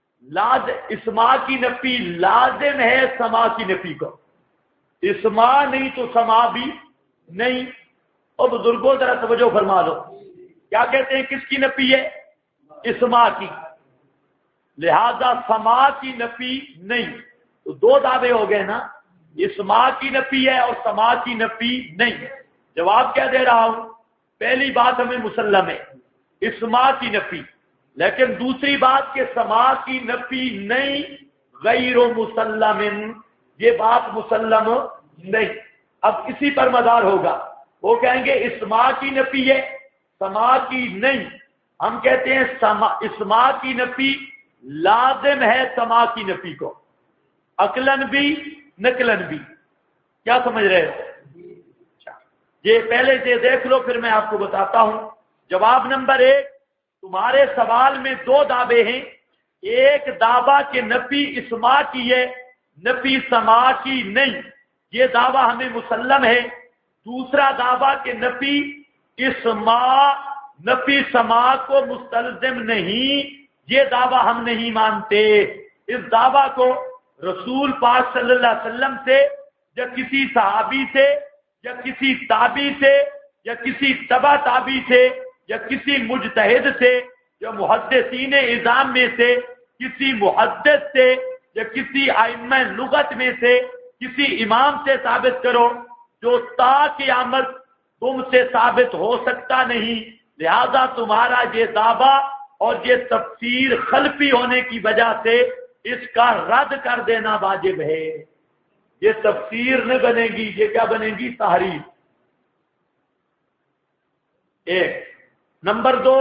اسماع کی نفی لازم ہے سماع کی نفی کو، اسماع نہیں تو سماع بھی نہیں۔ اور بزرگوں ذرا توجہ فرما دو، کیا کہتے ہیں کس کی نفی ہے؟ اسماع کی، لہذا سماع کی نفی نہیں، تو دو دعوے ہو گئے نا، اسماع کی نفی ہے اور سماع کی نفی نہیں۔ جواب کیا دے رہا ہوں؟ پہلی بات ہمیں مسلم ہے اسماع کی نفی، لیکن دوسری بات کہ سماع کی نفی نہیں غیر مسلم، یہ بات مسلم نہیں۔ اب اسی پر مدار ہوگا، وہ کہیں گے اسماع کی نفی ہے سماع کی نہیں، ہم کہتے ہیں اسماع کی نفی لازم ہے سماع کی نفی کو، عقلاً بھی نقلاً بھی۔ کیا سمجھ رہے ہو؟ یہ پہلے سے دیکھ لو پھر میں آپ کو بتاتا ہوں۔ جواب نمبر 1، تمہارے سوال میں دو دعوے ہیں، ایک دعویٰ کہ نفی اسماع کی ہے نفی سماع کی نہیں، یہ دعویٰ ہمیں مسلم ہے۔ دوسرا دعویٰ کہ نفی اسماع نفی سماع کو مستلزم نہیں، یہ دعویٰ ہم نہیں مانتے۔ اس دعویٰ کو رسول پاک صلی اللہ علیہ وسلم سے یا کسی صحابی سے یا کسی تابعی سے یا کسی تبع تابعی سے یا کسی مجتہد سے یا محدثین اعظام میں سے کسی محدث سے یا کسی ائمہ لغت میں سے کسی امام سے ثابت کرو، جو تا قیامت تم سے ثابت ہو سکتا نہیں۔ لہذا تمہارا یہ دعویٰ اور یہ تفسیر خلفی ہونے کی وجہ سے اس کا رد کر دینا واجب ہے۔ یہ تفسیر نہ بنے گی، یہ کیا بنے گی؟ تحریف۔ ایک نمبر 2،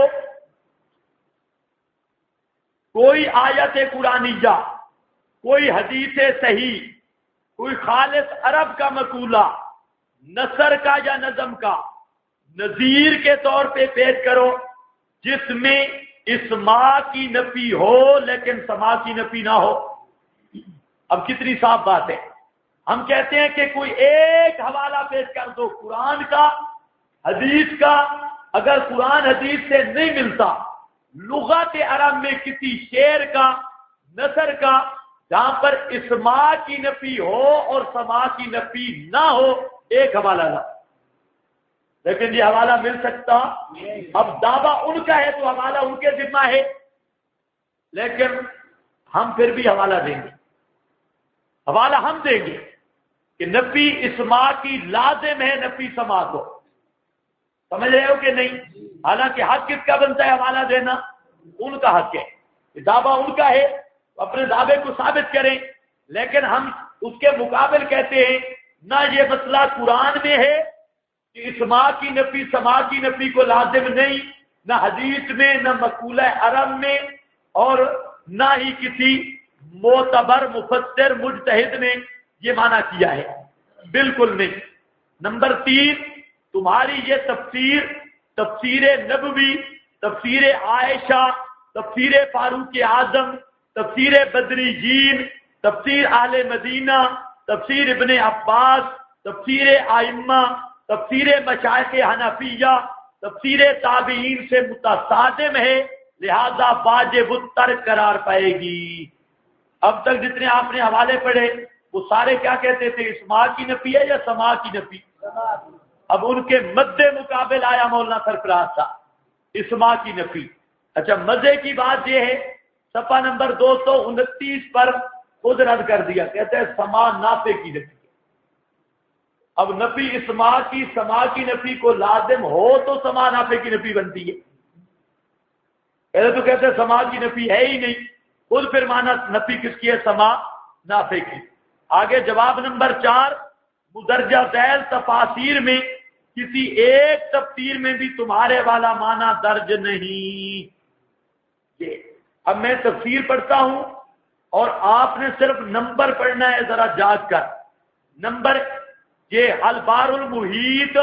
کوئی آیت قرآنیہ، کوئی حدیث صحیح، کوئی خالص عرب کا مقولہ، نثر کا یا نظم کا نظیر کے طور پہ پیش کرو جس میں اسماع کی نفی ہو لیکن سماع کی نفی نہ ہو۔ اب کتنی صاف بات ہے، ہم کہتے ہیں کہ کوئی ایک حوالہ پیش کر دو قرآن کا حدیث کا، اگر قرآن حدیث سے نہیں ملتا، لغت عرب میں کسی شعر کا نثر کا جہاں پر اسماع کی نفی ہو اور سماع کی نفی نہ ہو، ایک حوالہ لا۔ لیکن یہ حوالہ مل سکتا؟ اب دعویٰ ان کا ہے تو حوالہ ان کے ذمہ ہے، لیکن ہم پھر بھی حوالہ دیں گے، حوالہ ہم دیں گے کہ نفی اسماع کی لازم ہے نفی سماع کو۔ سمجھ رہے ہو کہ نہیں؟ حالانکہ حق کس کا بنتا ہے حوالہ دینا؟ ان کا حق ہے، دعویٰ ان کا ہے، اپنے دعوے کو ثابت کریں، لیکن ہم اس کے مقابل کہتے ہیں نہ یہ مسئلہ قرآن میں ہے کہ اسماء کی نفی سماع کی نفی کو لازم نہیں، نہ حدیث میں، نہ مقولہ عرب میں، اور نہ ہی کسی معتبر مفسر مجتہد نے یہ معنی کیا ہے، بالکل نہیں۔ نمبر 3، تمہاری یہ تفسیر نبوی، تفسیر عائشہ، تفسیر فاروق اعظم، تفسیر بدریین، تفسیر اہل مدینہ، تفسیر ابن عباس، تفسیر ائمہ، تفسیر مشائخ حنفیہ، تفسیر تابعین سے متصادم ہے، لہذا واجب الترک قرار پائے گی۔ اب تک جتنے آپ نے حوالے پڑھے وہ سارے کیا کہتے تھے؟ اسماء کی نفی ہے یا سماع کی نفی؟ اب ان کے مد مقابل آیا مولانا سرفراز صاحب، اسماء کی نفی۔ اچھا، مزے کی بات یہ ہے صفحہ نمبر 229 پر خود رد کر دیا، کہتے ہیں سماع نافع کی نفی۔ اب نفی اسماء کی سماع کی نفی کو لازم ہو تو سماع نافع کی نفی بنتی ہے۔ پہلے تو کہتے ہیں سماع کی نفی ہے ہی نہیں، خود پھر مانا نفی کس کی ہے؟ سماع نافع کی۔ آگے جواب نمبر 4، مدرجہ ذیل تفاسیر میں کسی ایک تفسیر میں بھی تمہارے والا معنی درج نہیں۔ اب میں تفسیر پڑھتا ہوں اور آپ نے صرف نمبر پڑھنا ہے، ذرا جاگ کر۔ نمبر یہ البار المحیط،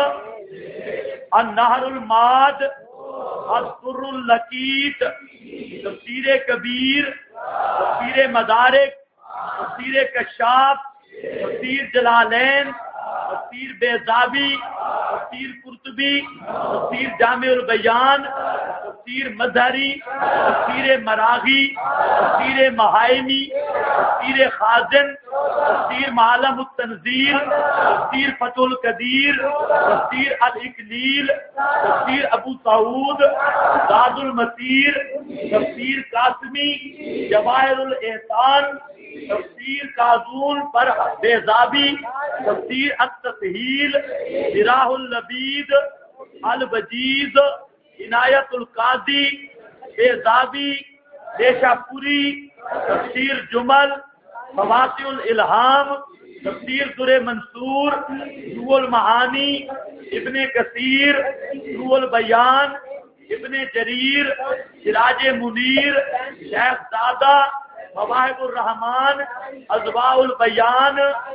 النہر الماد، السر اللقیط، تفسیر کبیر، تفسیر مدارک، تفسیر کشاف، تفسیر جلالین، تفسیر بیضاوی، تفسیر قرطبی، تفسیر جامع البیان، تفسیر مظہری، تفسیر مراغی، تفسیر محائمی، تفسیر خازن، تفسیر معالم التنزیل، تفسیر فتح القدیر، تفسیر الاکلیل، تفسیر ابو سعود، زاد المسیر، تفسیر قاسمی، جواہر الاحسان، تفسیر قازون پر بیضاوی، تفسیر التسہیل، براہ اللبید، الوجیز، عنایت القاضی، بیضاوی، ریشہ پوری، تفسیر جمل، فواصل الالہام، تفسیر در منصور، روح المعانی، ابن کثیر، روح البیان، ابن جریر، سراج منیر، شیخ زادہ، مواہب الرحمان، اضواء البیان،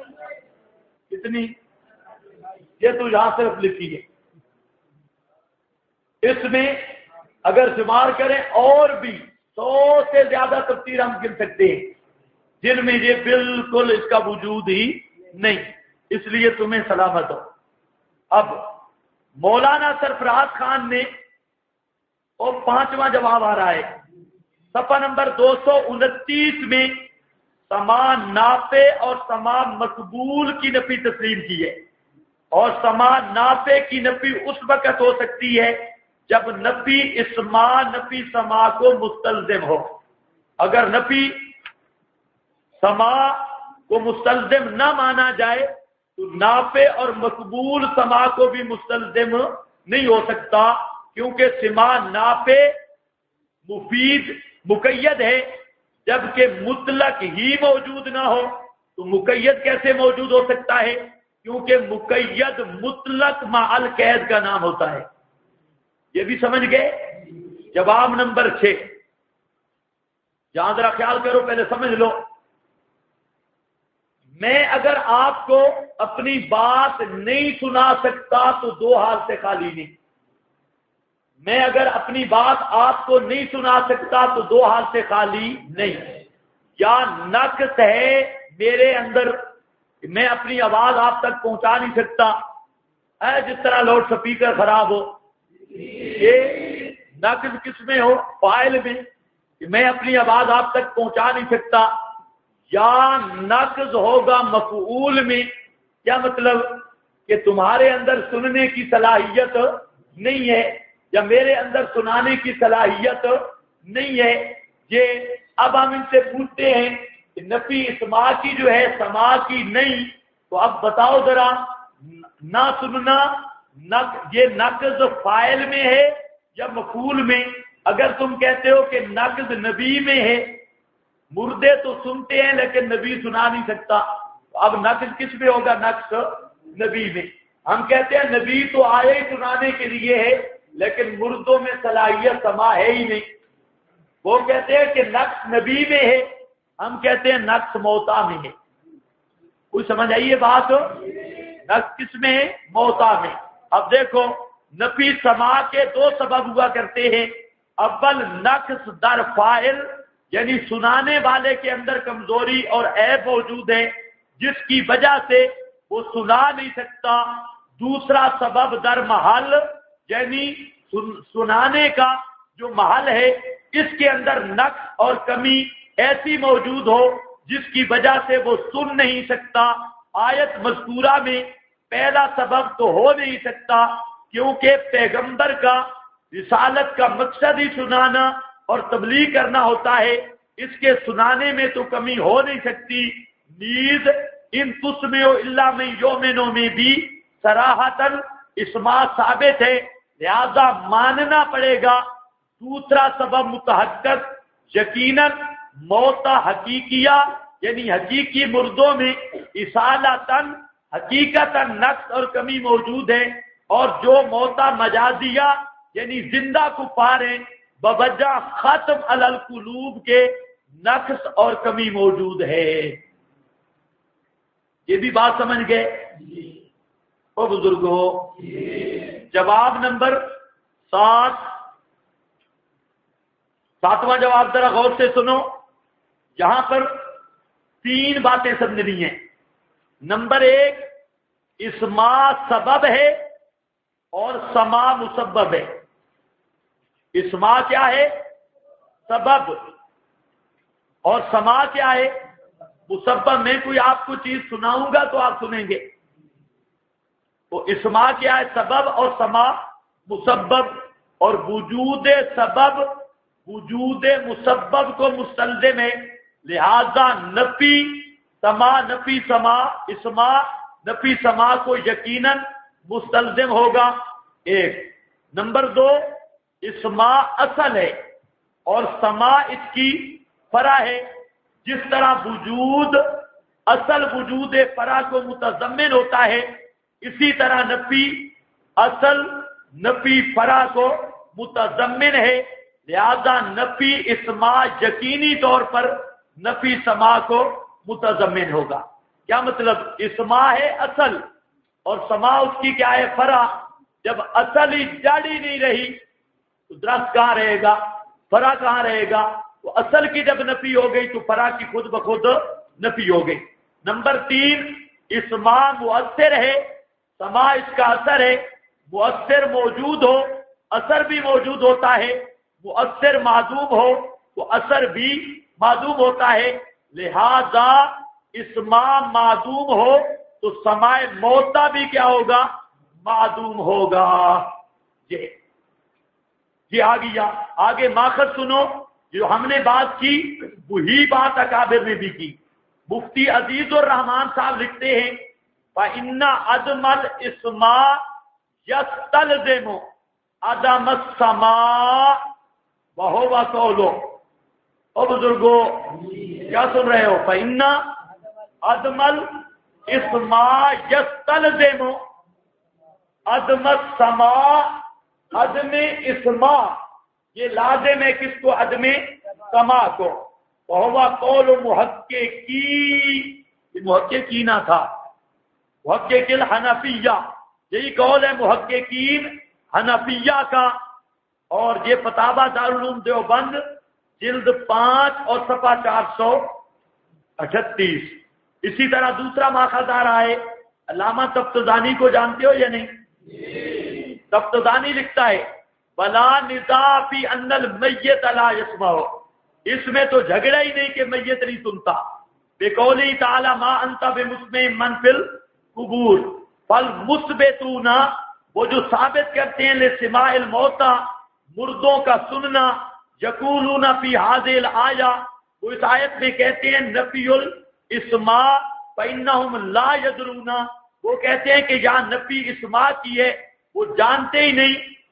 کتنی؟ یہ تو یہاں صرف لکھی ہے۔ اس میں اگر شمار کریں اور بھی 100 سے زیادہ تفسیر ہم گن سکتے ہیں جن میں یہ بالکل اس کا وجود ہی نہیں، اس لیے تمہیں سلامت ہو۔ اب مولانا سرفراز خان نے اور 5واں جواب آ رہا ہے صفحہ نمبر 229 میں، سماع نافع اور سماع مقبول کی نفی تسلیم کی ہے، اور سماع نافع کی نفی اس وقت ہو سکتی ہے جب نفی اسماع نفی سماع کو مستلزم ہو۔ اگر نفی سماع کو مستلزم نہ مانا جائے تو نافع اور مقبول سماع کو بھی مستلزم نہیں ہو سکتا، کیونکہ سماع نافع مفید مقید ہے، جبکہ مطلق ہی موجود نہ ہو تو مقید کیسے موجود ہو سکتا ہے؟ کیونکہ مقید مطلق مع القید کا نام ہوتا ہے۔ یہ بھی سمجھ گئے؟ جواب نمبر 6، جہاں ذرا خیال کرو، پہلے سمجھ لو۔ میں اگر آپ کو اپنی بات نہیں سنا سکتا تو 2 حال سے خالی نہیں۔ میں اگر اپنی بات آپ کو نہیں سنا سکتا تو 2 حال سے خالی نہیں۔ یا نقص ہے میرے اندر، میں اپنی آواز آپ تک پہنچا نہیں سکتا، جس طرح لاؤڈ سپیکر خراب ہو، یہ نقص کس میں ہو؟ فاعل میں، کہ میں اپنی آواز آپ تک پہنچا نہیں سکتا۔ یا نقص ہوگا مفعول میں، کیا مطلب؟ کہ تمہارے اندر سننے کی صلاحیت نہیں ہے یا میرے اندر سنانے کی صلاحیت نہیں ہے۔ یہ اب ہم ان سے پوچھتے ہیں کہ نفی اسماع کی جو ہے سماع کی نہیں، تو اب بتاؤ ذرا، نہ سننا یہ نقص فاعل میں ہے یا مفعول میں. اگر تم کہتے ہو کہ نقص نبی میں ہے، مردے تو سنتے ہیں لیکن نبی سنا نہیں سکتا، اب نقص کس میں ہوگا؟ نقص نبی میں. ہم کہتے ہیں نبی تو آئے ہی سنانے کے لیے ہے لیکن مردوں میں صلاحیت سما ہے ہی نہیں. وہ کہتے ہیں کہ نقص نبی میں ہے، ہم کہتے ہیں نقص موتا میں ہے. کوئی سمجھ آئیے بات؟ نقص کس میں ہے؟ موتا میں. اب دیکھو نفی سما کے دو سبب ہوا کرتے ہیں. اول نقص در فاعل، یعنی سنانے والے کے اندر کمزوری اور عیب موجود ہے جس کی وجہ سے وہ سنا نہیں سکتا. دوسرا سبب در محل، یعنی سنانے کا جو محل ہے اس کے اندر نقص اور کمی ایسی موجود ہو جس کی وجہ سے وہ سن نہیں سکتا. آیت مذکورہ میں پہلا سبب تو ہو نہیں سکتا کیونکہ پیغمبر کا رسالت کا مقصد ہی سنانا اور تبلیغ کرنا ہوتا ہے، اس کے سنانے میں تو کمی ہو نہیں سکتی. نیز ان تسمعوا الا من یؤمنوا میں بھی صراحتاً اسما ثابت ہے، لہذا ماننا پڑے گا. دوسرا سبب متحقق، یقیناً موتا حقیقیہ یعنی حقیقی مردوں میں اصالتاً حقیقتاً نقص اور کمی موجود ہے، اور جو موتا مجازیہ یعنی زندہ کفار ہیں بوجہ ختم علی القلوب کے نقص اور کمی موجود ہے. یہ بھی بات سمجھ گئے؟ او بزرگو، جواب نمبر 7واں جواب ذرا غور سے سنو. یہاں پر 3 باتیں سمجھنی ہیں. نمبر 1، اسما سبب ہے اور سما مسبب ہے. اسما کیا ہے؟ سبب. اور سما کیا ہے؟ مسبب. میں کوئی آپ کو چیز سناؤں گا تو آپ سنیں گے. تو اسما کیا ہے؟ سبب، اور سما مسبب. اور وجود سبب وجود مسبب کو مستلزم ہے، لہذا نفی سما نفی سما اسما نفی سما کو یقیناً مستلزم ہوگا. 1 نمبر 2، اسما اصل ہے اور سما اس کی فرع ہے. جس طرح وجود اصل وجود فرع کو متضمن ہوتا ہے، اسی طرح نفی اصل نفی فرع کو متضمن ہے، لہذا نفی اسما یقینی طور پر نفی سما کو متضمن ہوگا. کیا مطلب؟ اسما ہے اصل اور سما اس کی کیا ہے؟ فرع. جب اصل ہی جڑ ہی نہیں رہی تو درخت کہاں رہے گا؟ فرع کہاں رہے گا؟ تو اصل کی جب نفی ہو گئی تو فرع کی خود بخود نفی ہو گئی. نمبر 3، اسما مؤثر ہے، سما اس کا اثر ہے. مؤثر موجود ہو اثر بھی موجود ہوتا ہے، مؤثر معدوم ہو تو اثر بھی معدوم ہوتا ہے. لہذا اسما معدوم ہو تو سماع موتا بھی کیا ہوگا؟ معدوم ہوگا. یہ آ گیا. آگے ماخذ سنو. جو ہم نے بات کی وہی بات اکابر نے بھی کی. مفتی عزیز الرحمان صاحب لکھتے ہیں فَإِنَّ عَدْمَ الْإِسْمَاءِ يَسْتَلْزِمُ عَدَمَ السَّمَاءِ وَهُوَ قَوْلُ. او بزرگو کیا سن رہے ہو؟ فَإِنَّ عَدْمَ الْإِسْمَاءِ يَسْتَلْزِمُ عَدْمَ السَّمَاءِ. عدم اسما یہ لازم ہے کس کو؟ عدم سما کو. وَهُوَ قَوْلُ مُحَقِّقِينَ، یہ محققین تھا، محقق الحنفیہ، یہی قول ہے محققین حنفیہ کا. اور یہ فتاوی دارالعلوم دیوبند جلد 5 اور صفحہ 438. اسی طرح دوسرا ماخذ آ رہا ہے. علامہ تفتزانی کو جانتے ہو یا نہیں؟ تفتزانی لکھتا ہے بلا نزاع فی ان المیت لا یسمع. اس میں تو جھگڑا ہی نہیں کہ میت نہیں سنتا. بقولی تعالی ما انت بمسمع من فی القبور. فالمثبتون، وہ جو ثابت کرتے ہیں لسماع الموتى، مردوں کا سننا، یقولون فی هذه الآیہ، وہ اس آیت میں کہتے ہیں نفی الاسماء فإنهم لا يدرون، وہ کہتے ہیں کہ یہاں نفی اسماء کی ہے، وہ جانتے ہی نہیں.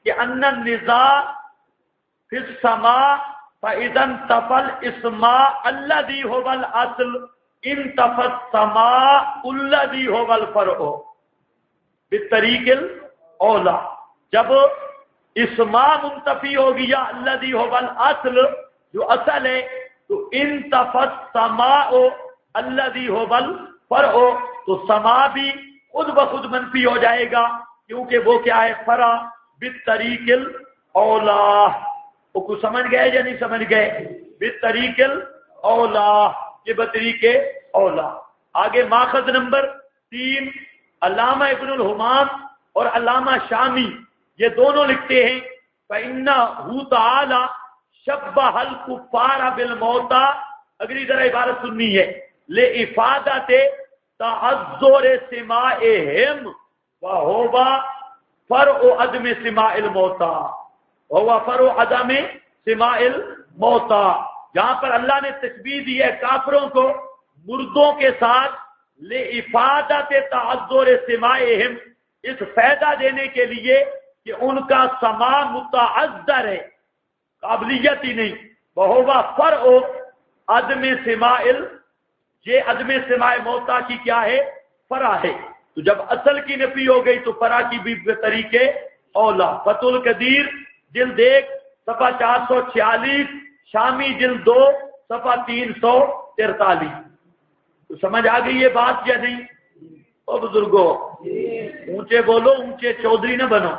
کہ ان النزاع فی السماء فاذا انتفى الاسماء الذي هو الاصل انتفى السماء الذي هو الفرع بالطریق الاولی. جب اسماء منتفی ہو گیا الذي هو الاصل جو اصل ہے تو انتفى السماء الذي هو الفرع تو سما بھی خود بخود منفی ہو جائے گا کیونکہ وہ کیا ہے فرع بالطریق الاولی. وہ کو سمجھ گئے یا نہیں سمجھ گئے؟ بالطریق الاولی یہ بطریق اولا. آگے ماخذ نمبر 3 علامہ ابن الحمام اور علامہ شامی یہ دونوں لکھتے ہیں فإنہ تعالی شبہ الکفار بالموتى. اگلی ذرا عبارت سننی ہے لإفادۃ تعذر سماعہم وہو فرع عدم سماع الموتى وہو فرع عدم سماع الموتى. جہاں پر اللہ نے تشبیہ دی ہے کافروں کو مردوں کے ساتھ لإفادۃ تعذر سماعہم اس فائدہ دینے کے لیے کہ ان کا سماع متعذر ہے قابلیت ہی نہیں. وہو فرع عدم سماع یہ عدم سماع موتا کی کیا ہے فرع ہے. تو جب اصل کی نفی ہو گئی تو فرع کی بھی طریقے اولا. فتح القدیر جلد 1 صفحہ 446 شامی جلد 2 صفحہ 343. تو سمجھ آ گئی یہ بات یا نہیں؟ او بزرگوں اونچے بولو اونچے چودھری نہ بنو.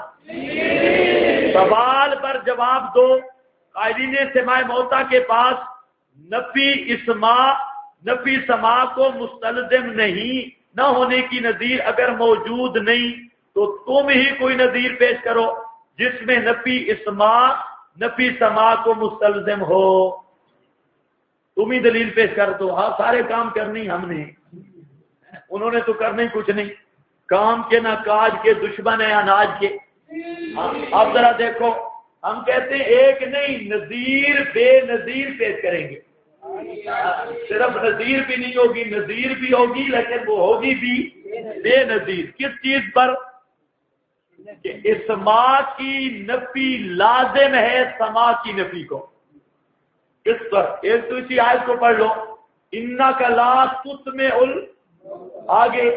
سوال پر جواب دو. قائلین سماع موتا کے پاس نفی اسماء نفی سما کو مستلزم نہیں نہ ہونے کی نظیر اگر موجود نہیں تو تم ہی کوئی نظیر پیش کرو جس میں نفی اسماء نفی سما کو مستلزم ہو. تم ہی دلیل پیش کر دو. ہاں سارے کام کرنی ہم نے, انہوں نے تو کرنے کچھ نہیں. کام کے نہ کاج کے دشمن ہے اناج کے. اب ذرا دیکھو ہم کہتے ہیں ایک نہیں نظیر بے نظیر پیش کریں گے. صرف نظیر بھی نہیں ہوگی نظیر بھی ہوگی لیکن وہ ہوگی بھی بے نظیر. کس چیز پر؟ کہ اسماء کی نفی لازم ہے سما کی نفی کو. کس پر؟ ایک تو اسی آیت کو پڑھ لو انک لا تسمع آگے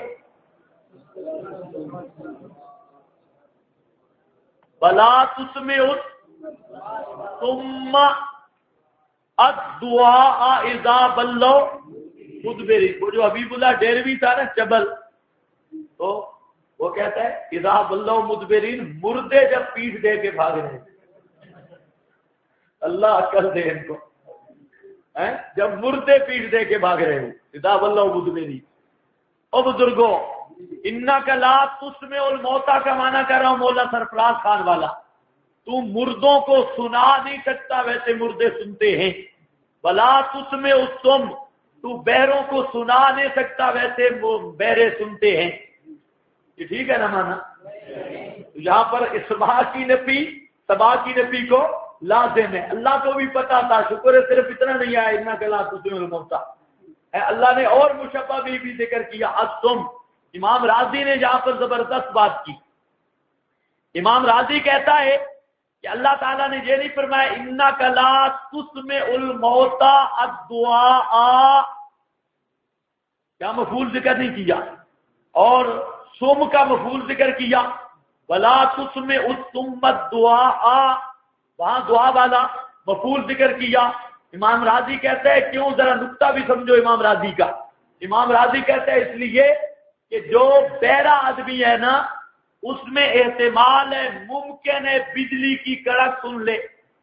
بلا تسمع ثم الدعاء اذا بلوا مدبرین. وہ جو حبیب اللہ ڈیروی تھا نا چبل, تو وہ کہتا ہے اذا بلوا مدبرین مردے جب پیٹ دے کے بھاگ رہے ہیں. اللہ عقل دے ان کو. جب مردے پیٹ دے کے بھاگ رہے ہو اذا بلوا مدبرین. او بزرگوں انک لا تسمع الموتى کا معنی کر رہا ہوں مولا سرفراز خان والا. تو مردوں کو سنا نہیں سکتا ویسے مردے سنتے ہیں. بلا تسمع الصم تو بہروں کو سنا نہیں سکتا ویسے بہرے سنتے ہیں. یہ ٹھیک ہے نا مانا؟ یہاں پر اسماء کی نفی سما کی نفی کو لازم ہے. اللہ کو بھی پتا تھا, شکر ہے صرف اتنا نہیں آیا انک لا تسمع الموتى. اللہ نے اور مشبہ بھی ذکر کیا الصم. امام راضی نے جہاں پر زبردست بات کی. امام راضی کہتا ہے کہ اللہ تعالیٰ نے یہ نہیں فرمایا انک لا تسمع الموتى الدعاء, کیا مفعول ذکر نہیں کیا, اور سم کا مفعول ذکر کیا. ولا تسمع الصم الدعاء وہاں دعا والا مفعول ذکر کیا. امام راضی کہتا ہے کیوں, ذرا نقطہ بھی سمجھو امام راضی کا. امام راضی کہتا ہے اس لیے کہ جو بہرا آدمی ہے نا اس میں احتمال ہے ممکن ہے بجلی کی کڑک سن لے,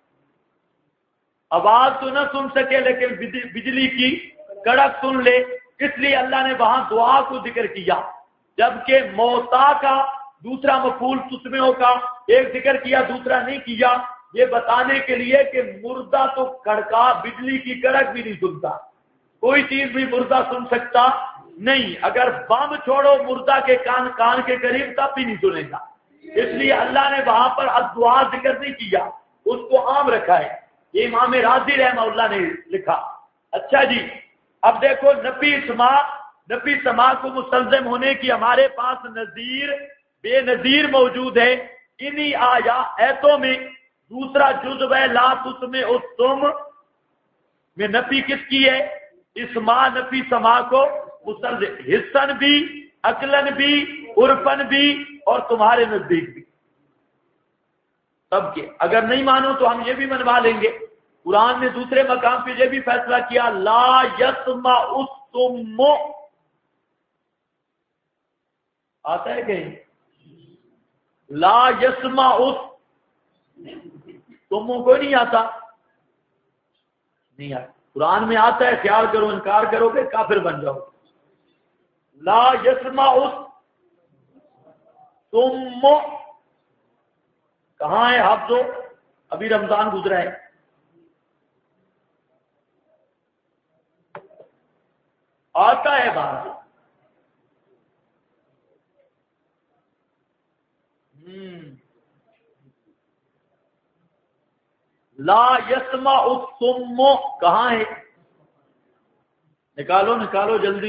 آواز تو نہ سن سکے لیکن بجلی کی کڑک سن لے. اس لیے اللہ نے وہاں دعا کو ذکر کیا, جبکہ موتا کا دوسرا مفعول تسمعوں کا ایک ذکر کیا دوسرا نہیں کیا. یہ بتانے کے لیے کہ مردہ تو کڑکا بجلی کی کڑک بھی نہیں سنتا, کوئی چیز بھی مردہ سن سکتا نہیں. اگر بم چھوڑو مردہ کے کان کے قریب تب بھی نہیں سنے گا. اس لیے اللہ نے وہاں پر الدعاء ذکر نہیں کیا, اس کو عام رکھا ہے. یہ امام راضی رحمہ اللہ نے لکھا. اچھا جی اب دیکھو نفی سما کو مستلزم ہونے کی ہمارے پاس نظیر بے نظیر موجود ہے. انہی ایتوں میں دوسرا جزو ہے لا تسمع تم میں نفی کس کی ہے؟ اسما نفی سما کو مسلم حصن بھی عقلن بھی عرفن بھی اور تمہارے نزدیک بھی سب کے. اگر نہیں مانو تو ہم یہ بھی منوا لیں گے. قرآن نے دوسرے مقام پہ یہ بھی فیصلہ کیا لا یسمع الصم آتا ہے کہیں لا یسمع الصم کو نہیں آتا نہیں آتا. قرآن میں آتا ہے خیال کرو انکار کرو گے کافر بن جاؤ. لا یسمع الصم کہاں ہے حافظو؟ ابھی رمضان گزرا ہے. آتا ہے بات لا یسمع الصم کہاں ہے؟ نکالو نکالو جلدی.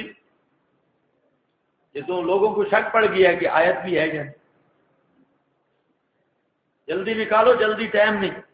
یہ تو لوگوں کو شک پڑ گیا ہے کہ آیت بھی ہے کیا. جلدی نکالو جلدی ٹائم نہیں.